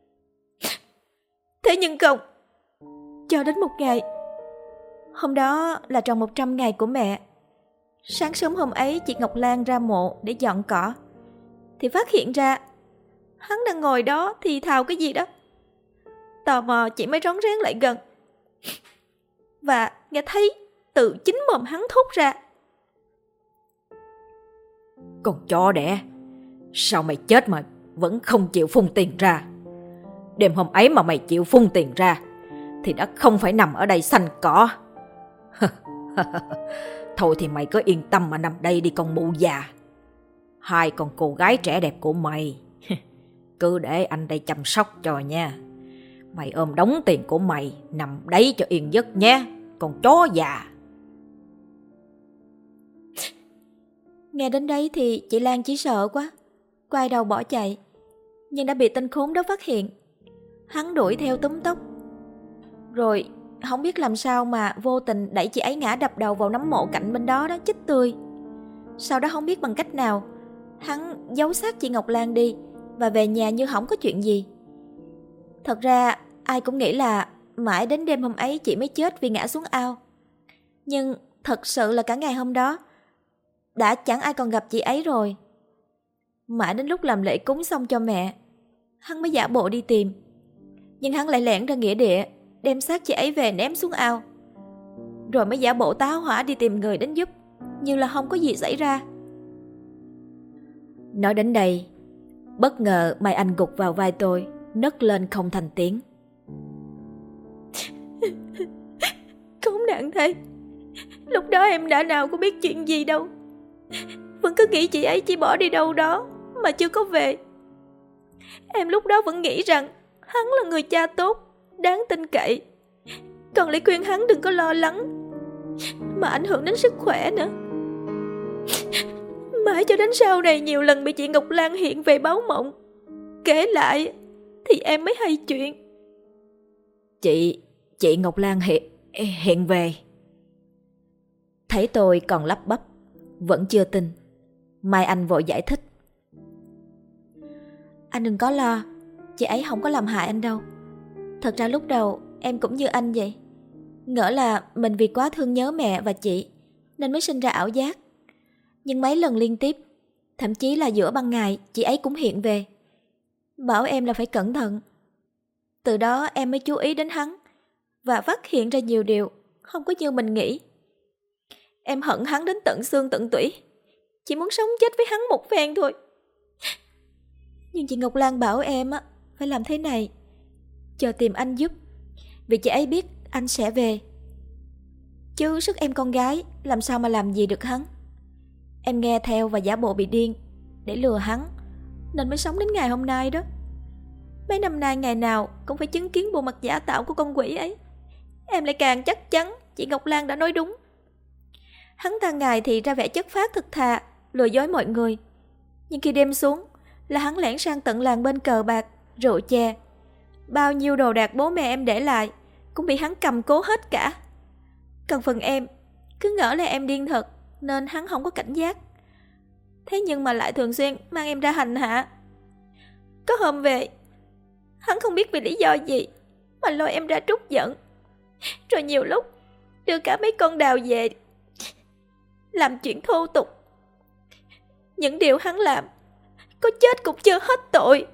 Thế nhưng không, cho đến một ngày, hôm đó là tròn 100 ngày của mẹ. Sáng sớm hôm ấy chị Ngọc Lan ra mộ để dọn cỏ thì phát hiện ra hắn đang ngồi đó thì thào cái gì đó. Tò mò chị mới rón rén lại gần và nghe thấy từ chính mồm hắn thốt ra. Con chó đẻ, sao mày chết mà vẫn không chịu phun tiền ra? Đêm hôm ấy mà mày chịu phun tiền ra thì đã không phải nằm ở đây xanh cỏ. Thôi thì mày cứ yên tâm mà nằm đây đi con mụ già. Hai con cô gái trẻ đẹp của mày cứ để anh đây chăm sóc cho nha. Mày ôm đống tiền của mày nằm đấy cho yên giấc nhé, con chó già. Nghe đến đấy thì chị Lan chỉ sợ quá, quay đầu bỏ chạy, nhưng đã bị tên khốn đó phát hiện. Hắn đuổi theo túm tóc, rồi không biết làm sao mà vô tình đẩy chị ấy ngã đập đầu vào nấm mộ cạnh bên đó chết tươi. Sau đó không biết bằng cách nào, hắn giấu xác chị Ngọc Lan đi và về nhà như không có chuyện gì. Thật ra ai cũng nghĩ là mãi đến đêm hôm ấy chị mới chết vì ngã xuống ao. Nhưng thật sự là cả ngày hôm đó đã chẳng ai còn gặp chị ấy rồi. Mãi đến lúc làm lễ cúng xong cho mẹ, hắn mới giả bộ đi tìm. Nhưng hắn lại lẻn ra nghĩa địa, đem xác chị ấy về ném xuống ao, rồi mới giả bộ tá hỏa đi tìm người đến giúp, như là không có gì xảy ra. Nói đến đây, bất ngờ Mai Anh gục vào vai tôi, nấc lên không thành tiếng. Khốn nạn thế, lúc đó em đã nào có biết chuyện gì đâu. Vẫn cứ nghĩ chị ấy chỉ bỏ đi đâu đó mà chưa có về. Em lúc đó vẫn nghĩ rằng hắn là người cha tốt, đáng tin cậy. Con lại khuyên hắn đừng có lo lắng, mà ảnh hưởng đến sức khỏe nữa. Mãi cho đến sau này nhiều lần bị chị Ngọc Lan hiện về báo mộng, kể lại thì em mới hay chuyện. Chị Ngọc Lan hiện về. Thấy tôi còn lắp bắp, vẫn chưa tin, Mai Anh vội giải thích. Anh đừng có lo, chị ấy không có làm hại anh đâu. Thật ra lúc đầu em cũng như anh vậy, ngỡ là mình vì quá thương nhớ mẹ và chị nên mới sinh ra ảo giác. Nhưng mấy lần liên tiếp, thậm chí là giữa ban ngày, chị ấy cũng hiện về, bảo em là phải cẩn thận. Từ đó em mới chú ý đến hắn và phát hiện ra nhiều điều không có như mình nghĩ. Em hận hắn đến tận xương tận tủy, chỉ muốn sống chết với hắn một phen thôi. Nhưng chị Ngọc Lan bảo em phải làm thế này, chờ tìm anh giúp, vì chị ấy biết anh sẽ về. Chứ sức em con gái làm sao mà làm gì được hắn. Em nghe theo và giả bộ bị điên để lừa hắn, nên mới sống đến ngày hôm nay đó. Mấy năm nay ngày nào cũng phải chứng kiến bộ mặt giả tạo của con quỷ ấy. Em lại càng chắc chắn chị Ngọc Lan đã nói đúng. Hắn ta ngày thì ra vẻ chất phác thật thà, lừa dối mọi người, nhưng khi đêm xuống là hắn lẻn sang tận làng bên cờ bạc, rượu chè. Bao nhiêu đồ đạc bố mẹ em để lại cũng bị hắn cầm cố hết cả. Còn phần em, cứ ngỡ là em điên thật nên hắn không có cảnh giác. Thế nhưng mà lại thường xuyên mang em ra hành hạ. Có hôm về, hắn không biết vì lý do gì mà lôi em ra trút giận. Rồi nhiều lúc đưa cả mấy con đào về làm chuyện thô tục. Những điều hắn làm, có chết cũng chưa hết tội.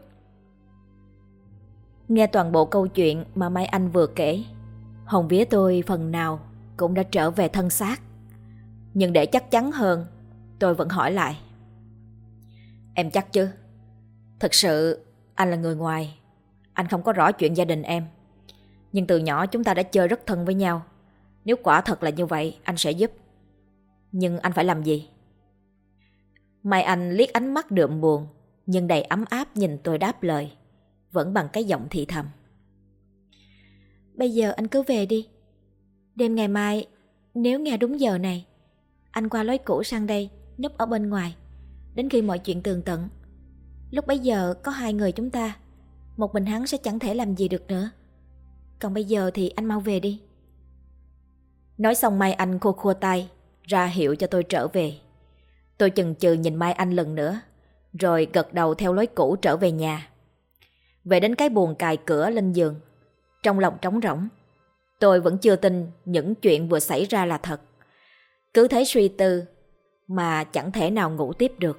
Nghe toàn bộ câu chuyện mà Mai Anh vừa kể, hồn vía tôi phần nào cũng đã trở về thân xác. Nhưng để chắc chắn hơn, tôi vẫn hỏi lại. Em chắc chứ? Thực sự anh là người ngoài, anh không có rõ chuyện gia đình em. Nhưng từ nhỏ chúng ta đã chơi rất thân với nhau. Nếu quả thật là như vậy, anh sẽ giúp. Nhưng anh phải làm gì? Mai Anh liếc ánh mắt đượm buồn nhưng đầy ấm áp nhìn tôi đáp lời, vẫn bằng cái giọng thì thầm. Bây giờ anh cứ về đi. Đêm ngày mai, nếu nghe đúng giờ này, anh qua lối cũ sang đây, núp ở bên ngoài, đến khi mọi chuyện tường tận. Lúc bấy giờ có hai người chúng ta, một mình hắn sẽ chẳng thể làm gì được nữa. Còn bây giờ thì anh mau về đi. Nói xong Mai Anh khua khua tay, ra hiệu cho tôi trở về. Tôi chần chừ nhìn Mai Anh lần nữa, rồi gật đầu theo lối cũ trở về nhà. Về đến cái buồng cài cửa lên giường, trong lòng trống rỗng. Tôi vẫn chưa tin những chuyện vừa xảy ra là thật. Cứ thế suy tư mà chẳng thể nào ngủ tiếp được.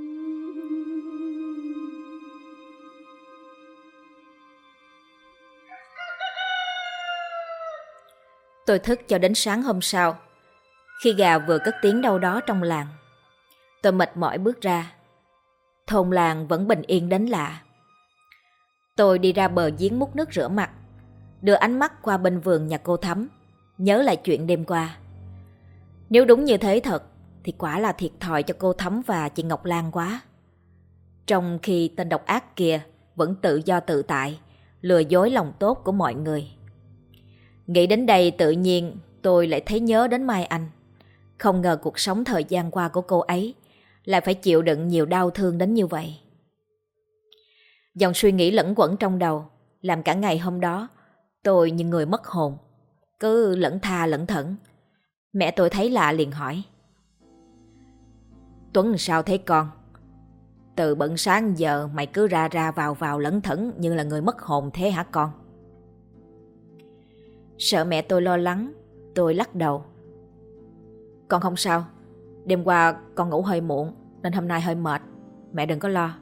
Tôi thức cho đến sáng hôm sau, khi gà vừa cất tiếng đâu đó trong làng. Tôi mệt mỏi bước ra. Thôn làng vẫn bình yên đến lạ. Tôi đi ra bờ giếng múc nước rửa mặt, đưa ánh mắt qua bên vườn nhà cô Thắm, nhớ lại chuyện đêm qua. Nếu đúng như thế thật thì quả là thiệt thòi cho cô Thắm và chị Ngọc Lan quá. Trong khi tên độc ác kia vẫn tự do tự tại, lừa dối lòng tốt của mọi người. Nghĩ đến đây tự nhiên tôi lại thấy nhớ đến Mai Anh. Không ngờ cuộc sống thời gian qua của cô ấy lại phải chịu đựng nhiều đau thương đến như vậy. Dòng suy nghĩ lẫn quẩn trong đầu làm cả ngày hôm đó tôi như người mất hồn, cứ lẩn tha lẩn thẩn. Mẹ tôi thấy lạ liền hỏi: Tuấn sao thế con? Từ bận sáng giờ mày cứ ra ra vào vào lẩn thẩn như là người mất hồn thế hả con? Sợ mẹ tôi lo lắng, tôi lắc đầu. Con không sao, đêm qua con ngủ hơi muộn nên hôm nay hơi mệt, mẹ đừng có lo.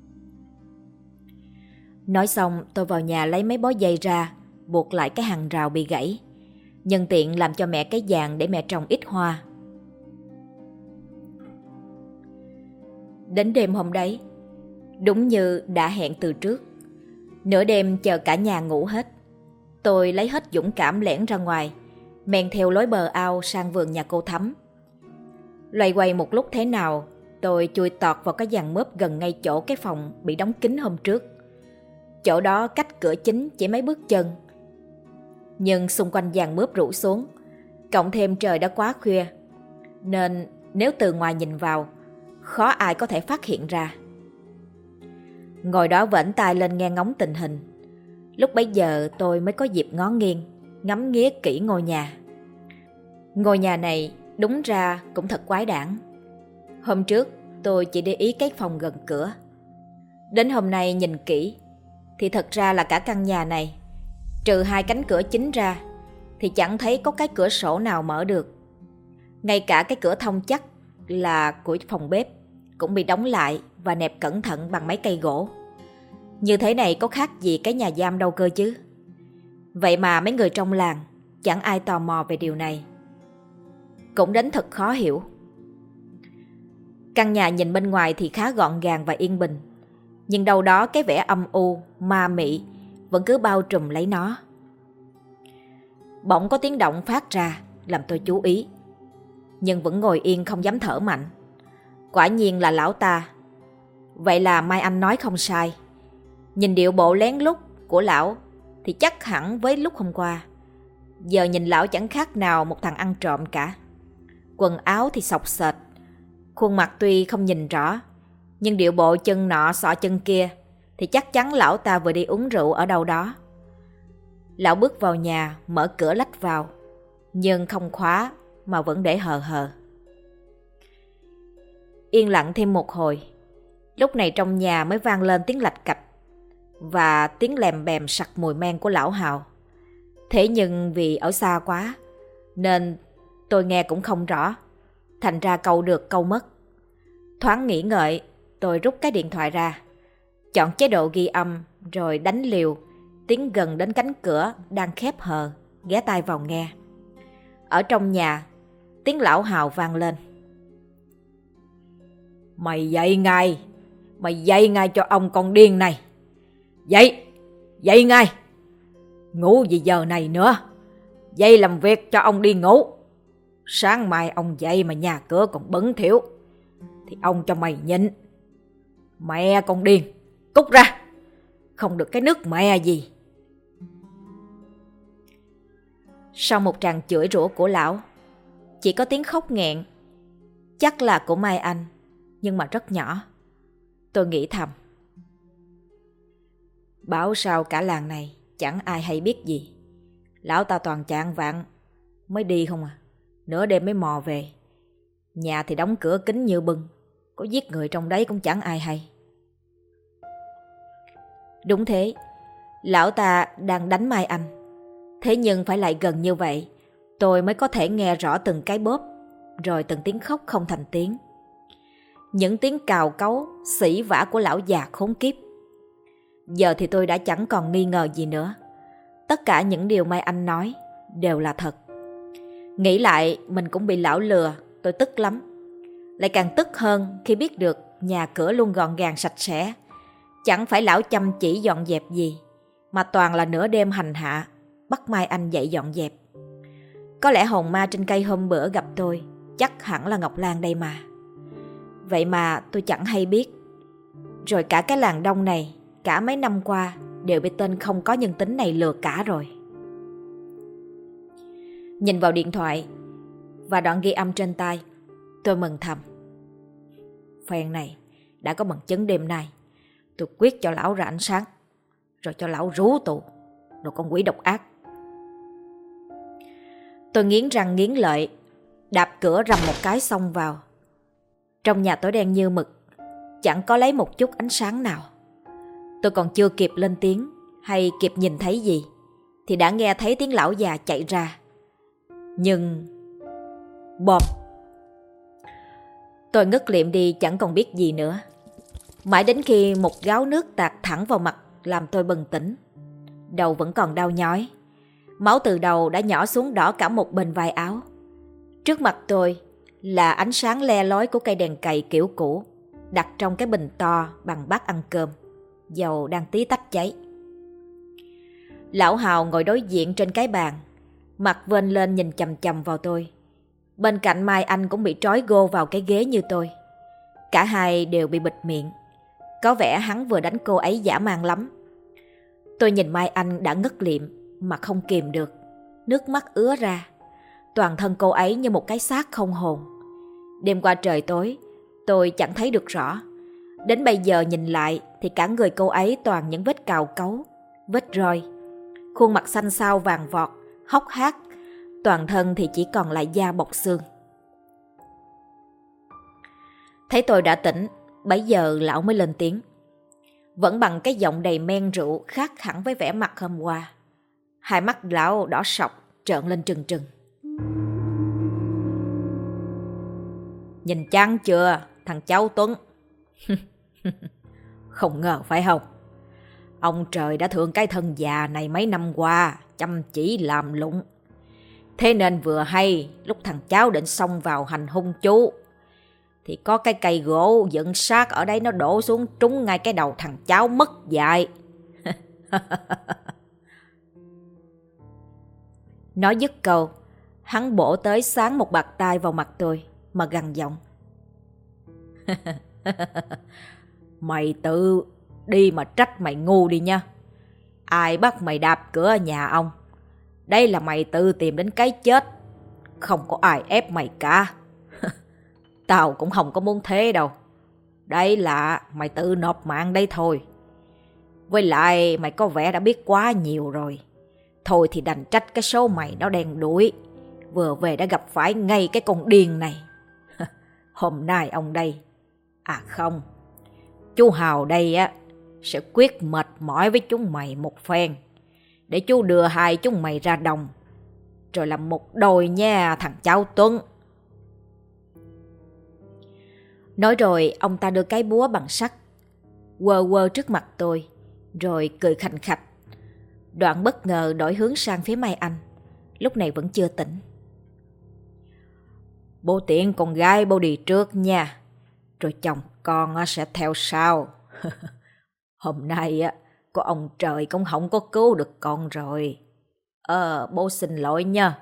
Nói xong tôi vào nhà lấy mấy bó dây ra, buộc lại cái hàng rào bị gãy, nhân tiện làm cho mẹ cái giàn để mẹ trồng ít hoa. Đến đêm hôm đấy, đúng như đã hẹn từ trước, nửa đêm chờ cả nhà ngủ hết, tôi lấy hết dũng cảm lẻn ra ngoài, men theo lối bờ ao sang vườn nhà cô Thắm. Loay quay một lúc thế nào, tôi chui tọt vào cái giàn mớp gần ngay chỗ cái phòng bị đóng kín hôm trước. Chỗ đó cách cửa chính chỉ mấy bước chân. Nhưng xung quanh giàn mướp rủ xuống, cộng thêm trời đã quá khuya, nên nếu từ ngoài nhìn vào, khó ai có thể phát hiện ra. Ngồi đó vểnh tai lên nghe ngóng tình hình. Lúc bấy giờ tôi mới có dịp ngó nghiêng, ngắm nghía kỹ ngôi nhà. Ngôi nhà này đúng ra cũng thật quái đản. Hôm trước tôi chỉ để ý cái phòng gần cửa. Đến hôm nay nhìn kỹ thì thật ra là cả căn nhà này, trừ 2 cánh cửa chính ra, thì chẳng thấy có cái cửa sổ nào mở được. Ngay cả cái cửa thông chắc là của phòng bếp cũng bị đóng lại và nẹp cẩn thận bằng mấy cây gỗ. Như thế này có khác gì cái nhà giam đâu cơ chứ. Vậy mà mấy người trong làng chẳng ai tò mò về điều này. Cũng đến thật khó hiểu. Căn nhà nhìn bên ngoài thì khá gọn gàng và yên bình, nhưng đâu đó cái vẻ âm u, ma mị vẫn cứ bao trùm lấy nó. Bỗng có tiếng động phát ra làm tôi chú ý, nhưng vẫn ngồi yên không dám thở mạnh. Quả nhiên là lão ta. Vậy là Mai Anh nói không sai. Nhìn điệu bộ lén lút của lão thì chắc hẳn với lúc hôm qua. Giờ nhìn lão chẳng khác nào một thằng ăn trộm cả. Quần áo thì xộc xệch, khuôn mặt tuy không nhìn rõ, nhưng điệu bộ chân nọ xọ chân kia thì chắc chắn lão ta vừa đi uống rượu ở đâu đó. Lão bước vào nhà, mở cửa lách vào, nhưng không khóa mà vẫn để hờ hờ. Yên lặng thêm một hồi, lúc này trong nhà mới vang lên tiếng lạch cạch và tiếng lèm bèm sặc mùi men của lão Hào. Thế nhưng vì ở xa quá nên tôi nghe cũng không rõ, thành ra câu được câu mất. Thoáng nghĩ ngợi, tôi rút cái điện thoại ra, chọn chế độ ghi âm rồi đánh liều, tiến gần đến cánh cửa đang khép hờ, ghé tai vào nghe. Ở trong nhà, tiếng lão Hào vang lên. Mày dậy ngay cho ông con điên này. Dậy ngay. Ngủ gì giờ này nữa. Dậy làm việc cho ông đi ngủ. Sáng mai ông dậy mà nhà cửa còn bẩn thỉu thì ông cho mày nhịn. Mẹ con điên, cút ra. Không được cái nước mẹ gì. Sau một tràng chửi rủa của lão, chỉ có tiếng khóc nghẹn. Chắc là của Mai Anh, nhưng mà rất nhỏ. Tôi nghĩ thầm, bảo sao cả làng này chẳng ai hay biết gì. Lão ta toàn chạng vạng mới đi không à, nửa đêm mới mò về. Nhà thì đóng cửa kín như bưng, có giết người trong đấy cũng chẳng ai hay. Đúng thế, lão ta đang đánh Mai Anh. Thế nhưng phải lại gần như vậy, tôi mới có thể nghe rõ từng cái bóp, rồi từng tiếng khóc không thành tiếng. Những tiếng cào cấu, sỉ vả của lão già khốn kiếp. Giờ thì tôi đã chẳng còn nghi ngờ gì nữa. Tất cả những điều Mai Anh nói đều là thật. Nghĩ lại mình cũng bị lão lừa, tôi tức lắm. Lại càng tức hơn khi biết được nhà cửa luôn gọn gàng sạch sẽ. Chẳng phải lão chăm chỉ dọn dẹp gì, mà toàn là nửa đêm hành hạ, bắt Mai Anh dậy dọn dẹp. Có lẽ hồn ma trên cây hôm bữa gặp tôi chắc hẳn là Ngọc Lan đây mà. Vậy mà tôi chẳng hay biết. Rồi cả cái làng đông này, cả mấy năm qua đều bị tên không có nhân tính này lừa cả rồi. Nhìn vào điện thoại và đoạn ghi âm trên tay, tôi mừng thầm. Phen này đã có bằng chứng đêm nay. Tôi quyết cho lão ra ánh sáng, rồi cho lão rú tù, đồ con quỷ độc ác. Tôi nghiến răng nghiến lợi, đạp cửa rầm một cái xông vào. Trong nhà tối đen như mực, chẳng có lấy một chút ánh sáng nào. Tôi còn chưa kịp lên tiếng hay kịp nhìn thấy gì thì đã nghe thấy tiếng lão già chạy ra. Nhưng bộp, tôi ngất liệm đi chẳng còn biết gì nữa. Mãi đến khi một gáo nước tạt thẳng vào mặt làm tôi bừng tỉnh. Đầu vẫn còn đau nhói. Máu từ đầu đã nhỏ xuống đỏ cả một bên vai áo. Trước mặt tôi là ánh sáng le lói của cây đèn cày kiểu cũ, đặt trong cái bình to bằng bát ăn cơm, dầu đang tí tách cháy. Lão Hào ngồi đối diện trên cái bàn, mặt vênh lên nhìn chằm chằm vào tôi. Bên cạnh Mai Anh cũng bị trói gô vào cái ghế như tôi. Cả hai đều bị bịt miệng. Có vẻ hắn vừa đánh cô ấy dã man lắm. Tôi nhìn Mai Anh đã ngất liệm mà không kìm được, nước mắt ứa ra. Toàn thân cô ấy như một cái xác không hồn. Đêm qua trời tối, tôi chẳng thấy được rõ. Đến bây giờ nhìn lại thì cả người cô ấy toàn những vết cào cấu, vết roi. Khuôn mặt xanh xao vàng vọt, hốc hác, toàn thân thì chỉ còn lại da bọc xương. Thấy tôi đã tỉnh, bấy giờ lão mới lên tiếng. Vẫn bằng cái giọng đầy men rượu khác hẳn với vẻ mặt hôm qua. Hai mắt lão đỏ sọc, trợn lên trừng trừng. Nhìn chán chưa, thằng cháu Tuấn? Không ngờ phải không? Ông trời đã thương cái thân già này mấy năm qua, chăm chỉ làm lụng. Thế nên vừa hay, lúc thằng cháu định xông vào hành hung chú, thì có cái cây gỗ dựng sát ở đây nó đổ xuống trúng ngay cái đầu thằng cháu mất dạy. Nói dứt câu, hắn bổ tới sáng một bạt tai vào mặt tôi mà gằn giọng. Mày tự đi mà trách mày ngu đi nha. Ai bắt mày đạp cửa nhà ông? Đây là mày tự tìm đến cái chết, không có ai ép mày cả. Tao cũng không có muốn thế đâu. Đây là mày tự nộp mạng đây thôi. Với lại mày có vẻ đã biết quá nhiều rồi. Thôi thì đành trách cái số mày nó đen đuổi, vừa về đã gặp phải ngay cái con điên này. Hôm nay ông đây, à không, chú Hào đây á sẽ quyết mệt mỏi với chúng mày một phen, để chú đưa hai chúng mày ra đồng, rồi làm một đôi nha thằng cháu Tuấn. Nói rồi ông ta đưa cái búa bằng sắt quơ quơ trước mặt tôi, rồi cười khành khạch. Đoạn bất ngờ đổi hướng sang phía Mai Anh, lúc này vẫn chưa tỉnh. Bố tiện con gái bố đi trước nha, rồi chồng con sẽ theo sau. Hôm nay có ông trời cũng không có cứu được con rồi. Bố xin lỗi nha.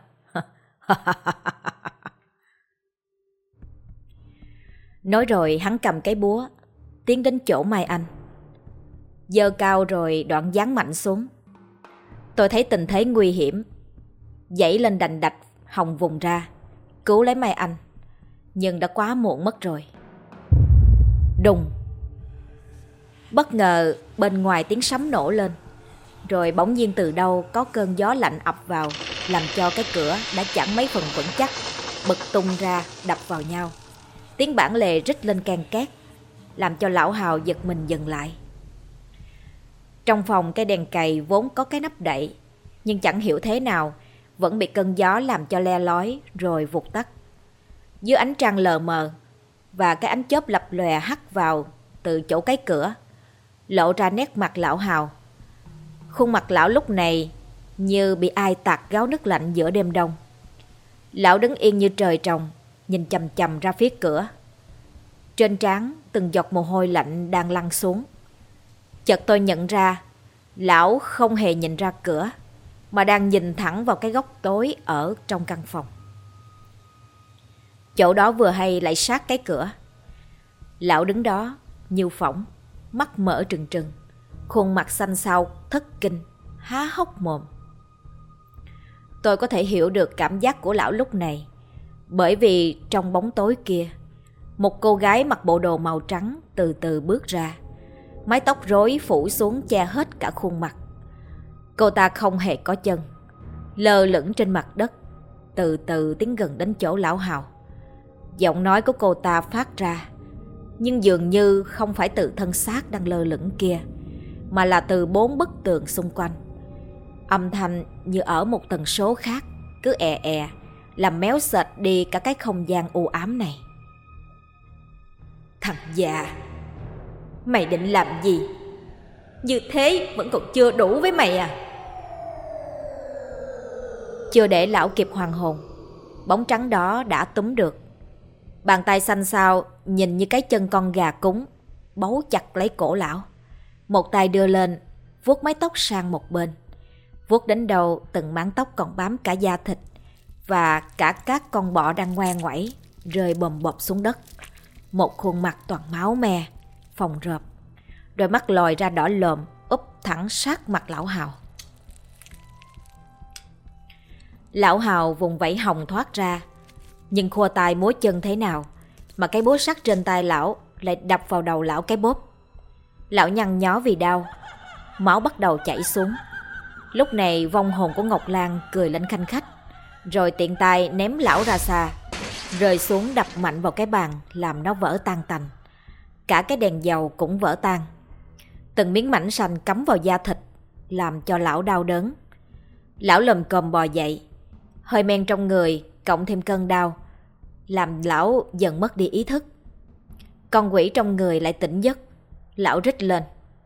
Nói rồi hắn cầm cái búa, tiến đến chỗ Mai Anh, giơ cao rồi đoạn giáng mạnh xuống. Tôi thấy tình thế nguy hiểm, giãy lên đành đạch hòng vùng ra cứu lấy Mai Anh, nhưng đã quá muộn mất rồi. Đùng! Bất ngờ bên ngoài tiếng sấm nổ lên, rồi bỗng nhiên từ đâu có cơn gió lạnh ập vào, làm cho cái cửa đã chẳng mấy phần vững chắc bật tung ra đập vào nhau. Tiếng bản lề rít lên can két, làm cho lão Hào giật mình dừng lại. Trong phòng cái đèn cày vốn có cái nắp đậy, nhưng chẳng hiểu thế nào vẫn bị cơn gió làm cho le lói rồi vụt tắt. Dưới ánh trăng lờ mờ và cái ánh chớp lập lòe hắt vào từ chỗ cái cửa, lộ ra nét mặt lão Hào. Khuôn mặt lão lúc này như bị ai tạt gáo nước lạnh giữa đêm đông. Lão đứng yên như trời trồng, nhìn chằm chằm ra phía cửa. Trên trán từng giọt mồ hôi lạnh đang lăn xuống. Chợt tôi nhận ra lão không hề nhìn ra cửa, mà đang nhìn thẳng vào cái góc tối ở trong căn phòng. Chỗ đó vừa hay lại sát cái cửa. Lão đứng đó như phỏng, mắt mở trừng trừng, khuôn mặt xanh xao thất kinh, há hốc mồm. Tôi có thể hiểu được cảm giác của lão lúc này, bởi vì trong bóng tối kia, một cô gái mặc bộ đồ màu trắng từ từ bước ra, mái tóc rối phủ xuống che hết cả khuôn mặt. Cô ta không hề có chân, lơ lửng trên mặt đất, từ từ tiến gần đến chỗ lão Hào. Giọng nói của cô ta phát ra, nhưng dường như không phải từ thân xác đang lơ lửng kia, mà là từ 4 bức tường xung quanh. Âm thanh như ở một tần số khác, cứ làm méo sệt đi cả cái không gian u ám này. Thằng già, mày định làm gì? Như thế vẫn còn chưa đủ với mày à? Chưa để lão kịp hoàn hồn, bóng trắng đó đã túm được. Bàn tay xanh xao nhìn như cái chân con gà cúng, bấu chặt lấy cổ lão. Một tay đưa lên, vuốt mái tóc sang một bên. Vuốt đến đầu từng mảng tóc còn bám cả da thịt, và cả các con bọ đang ngoe ngoẩy rơi bầm bộp xuống đất. Một khuôn mặt toàn máu me, phồng rộp, đôi mắt lòi ra đỏ lồm úp thẳng sát mặt lão Hào. Lão Hào vùng vẫy hồng thoát ra, nhưng khua tay múa chân thế nào mà cái búa sắt trên tay lão lại đập vào đầu lão cái bóp. Lão nhăn nhó vì đau, máu bắt đầu chảy xuống. Lúc này vong hồn của Ngọc Lan cười lên khanh khách, rồi tiện tay ném lão ra xa, rơi xuống đập mạnh vào cái bàn làm nó vỡ tan tành. Cả cái đèn dầu cũng vỡ tan. Từng miếng mảnh sành cắm vào da thịt, làm cho lão đau đớn. Lão lồm cồm bò dậy, hơi men trong người cộng thêm cơn đau, làm lão dần mất đi ý thức. Con quỷ trong người lại tỉnh giấc. Lão rít lên: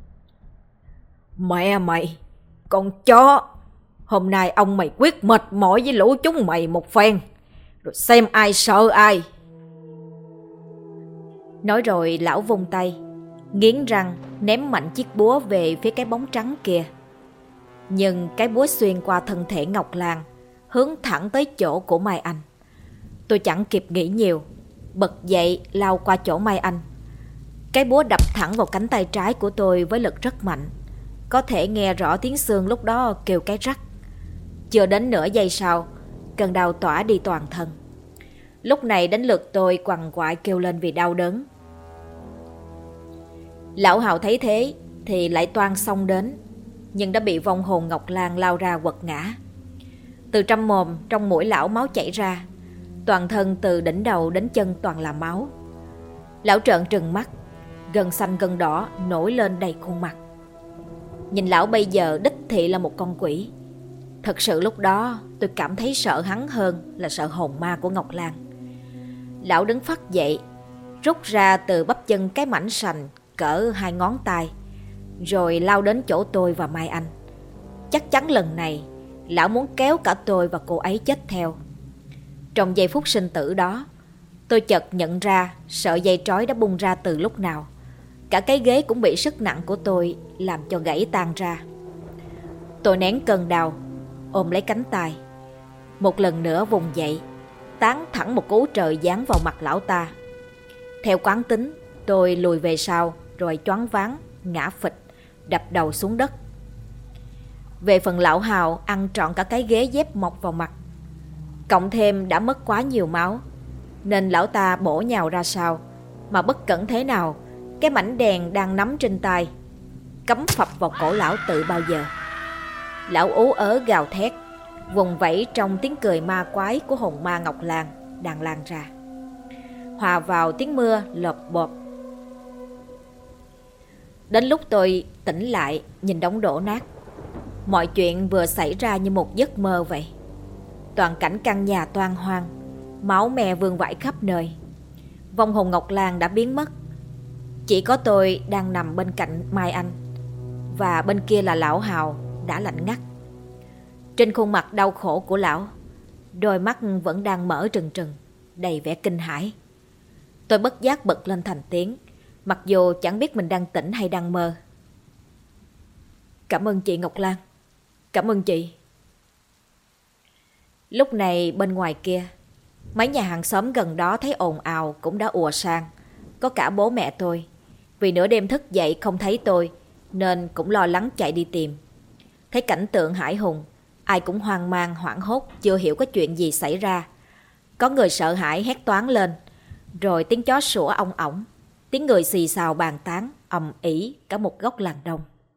Mẹ mày, con chó! Hôm nay ông mày quyết mệt mỏi với lũ chúng mày một phen, rồi xem ai sợ ai. Nói rồi lão vung tay, nghiến răng ném mạnh chiếc búa về phía cái bóng trắng kia. Nhưng cái búa xuyên qua thân thể Ngọc Lan, hướng thẳng tới chỗ của Mai Anh. Tôi chẳng kịp nghĩ nhiều, bật dậy lao qua chỗ Mai Anh. Cái búa đập thẳng vào cánh tay trái của tôi với lực rất mạnh. Có thể nghe rõ tiếng xương lúc đó kêu cái rắc. Chưa đến nửa giây sau, cơn đau tỏa đi toàn thân. Lúc này đến lượt tôi quằn quại kêu lên vì đau đớn. Lão Hào thấy thế thì lại toan xông đến, nhưng đã bị vong hồn Ngọc Lan lao ra quật ngã. Từ trong mồm, trong mũi lão máu chảy ra, toàn thân từ đỉnh đầu đến chân toàn là máu. Lão trợn trừng mắt, gân xanh gân đỏ nổi lên đầy khuôn mặt. Nhìn lão bây giờ đích thị là một con quỷ. Thật sự lúc đó tôi cảm thấy sợ hắn hơn là sợ hồn ma của Ngọc Lan. Lão đứng phắt dậy, rút ra từ bắp chân cái mảnh sành cỡ 2 ngón tay, rồi lao đến chỗ tôi và Mai Anh. Chắc chắn lần này lão muốn kéo cả tôi và cô ấy chết theo. Trong giây phút sinh tử đó, tôi chợt nhận ra sợi dây trói đã bung ra từ lúc nào. Cả cái ghế cũng bị sức nặng của tôi làm cho gãy tan ra. Tôi nén cơn đau, ôm lấy cánh tay, một lần nữa vùng dậy, tán thẳng một cú trời giáng vào mặt lão ta. Theo quán tính, tôi lùi về sau, rồi choáng váng, ngã phịch, đập đầu xuống đất. Về phần lão Hào ăn trọn cả cái ghế dép mọc vào mặt. Cộng thêm đã mất quá nhiều máu, nên lão ta bổ nhào ra sau, mà bất cẩn thế nào, cái mảnh đèn đang nắm trên tay cắm phập vào cổ lão từ bao giờ. Lão ú ớ gào thét, vùng vẫy trong tiếng cười ma quái của hồn ma Ngọc Lan đang lan ra, hòa vào tiếng mưa lộp bộp. Đến lúc tôi tỉnh lại, nhìn đống đổ nát, mọi chuyện vừa xảy ra như một giấc mơ vậy. Toàn cảnh căn nhà toang hoang, máu me vương vãi khắp nơi. Vong hồn Ngọc Lan đã biến mất. Chỉ có tôi đang nằm bên cạnh Mai Anh, và bên kia là lão Hào đã lạnh ngắt. Trên khuôn mặt đau khổ của lão, đôi mắt vẫn đang mở trừng trừng, đầy vẻ kinh hãi. Tôi bất giác bật lên thành tiếng, mặc dù chẳng biết mình đang tỉnh hay đang mơ. Cảm ơn chị Ngọc Lan, cảm ơn chị. Lúc này bên ngoài kia, mấy nhà hàng xóm gần đó thấy ồn ào cũng đã ùa sang. Có cả bố mẹ tôi. Vì nửa đêm thức dậy không thấy tôi, nên cũng lo lắng chạy đi tìm. Thấy cảnh tượng hãi hùng, ai cũng hoang mang hoảng hốt, chưa hiểu có chuyện gì xảy ra. Có người sợ hãi hét toáng lên, rồi tiếng chó sủa ong ỏng, tiếng người xì xào bàn tán ầm ĩ cả một góc làng đông.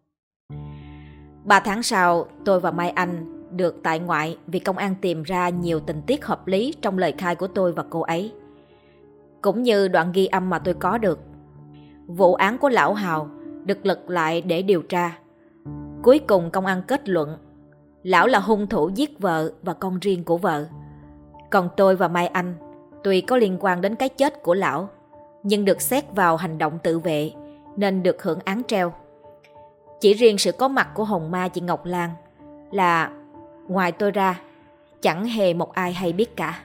3 tháng sau, tôi và Mai Anh được tại ngoại vì công an tìm ra nhiều tình tiết hợp lý trong lời khai của tôi và cô ấy, cũng như đoạn ghi âm mà tôi có được. Vụ án của lão Hào được lật lại để điều tra. Cuối cùng công an kết luận lão là hung thủ giết vợ và con riêng của vợ. Còn tôi và Mai Anh tuy có liên quan đến cái chết của lão, nhưng được xét vào hành động tự vệ nên được hưởng án treo. Chỉ riêng sự có mặt của hồn ma chị Ngọc Lan là ngoài tôi ra chẳng hề một ai hay biết cả.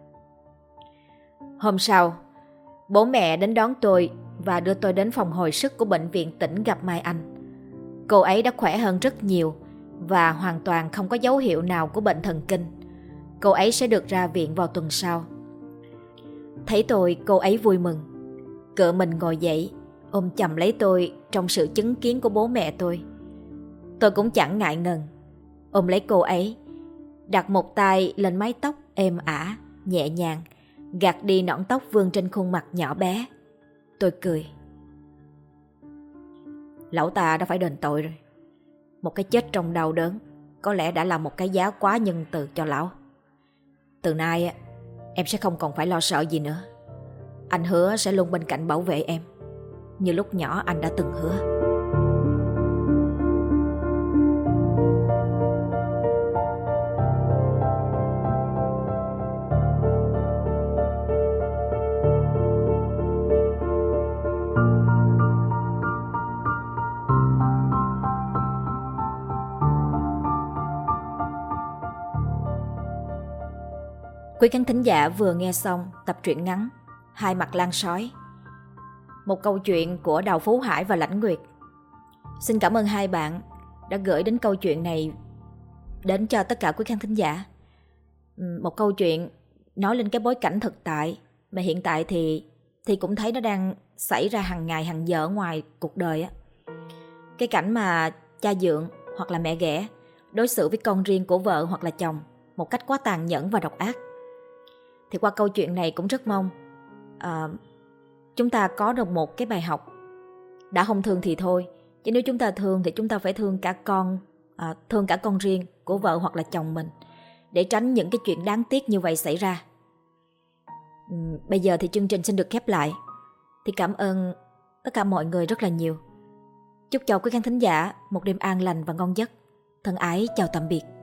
Hôm sau, bố mẹ đến đón tôi và đưa tôi đến phòng hồi sức của bệnh viện tỉnh gặp Mai Anh. Cô ấy đã khỏe hơn rất nhiều và hoàn toàn không có dấu hiệu nào của bệnh thần kinh. Cô ấy sẽ được ra viện vào tuần sau. Thấy tôi, cô ấy vui mừng, cựa mình ngồi dậy, ôm chầm lấy tôi trong sự chứng kiến của bố mẹ tôi. Tôi cũng chẳng ngại ngần, ôm lấy cô ấy, đặt một tay lên mái tóc êm ả, nhẹ nhàng, gạt đi nõn tóc vương trên khuôn mặt nhỏ bé. Tôi cười. Lão ta đã phải đền tội rồi. Một cái chết trong đau đớn có lẽ đã là một cái giá quá nhân từ cho lão. Từ nay em sẽ không còn phải lo sợ gì nữa. Anh hứa sẽ luôn bên cạnh bảo vệ em, như lúc nhỏ anh đã từng hứa. Quý khán thính giả vừa nghe xong tập truyện ngắn Hai Mặt Lan Sói, một câu chuyện của Đào Phú Hải và Lãnh Nguyệt. Xin cảm ơn hai bạn đã gửi đến câu chuyện này đến cho tất cả quý khán thính giả. Một câu chuyện nói lên cái bối cảnh thực tại mà hiện tại thì cũng thấy nó đang xảy ra hàng ngày hàng giờ ở ngoài cuộc đời á. Cái cảnh mà cha dượng hoặc là mẹ ghẻ đối xử với con riêng của vợ hoặc là chồng một cách quá tàn nhẫn và độc ác. Thì qua câu chuyện này cũng rất mong chúng ta có được một cái bài học. Đã không thương thì thôi, chứ nếu chúng ta thương thì chúng ta phải thương cả con riêng của vợ hoặc là chồng mình, để tránh những cái chuyện đáng tiếc như vậy xảy ra. Bây giờ thì chương trình xin được khép lại. Thì cảm ơn tất cả mọi người rất là nhiều. Chúc cho quý khán thính giả một đêm an lành và ngon giấc. Thân ái chào tạm biệt.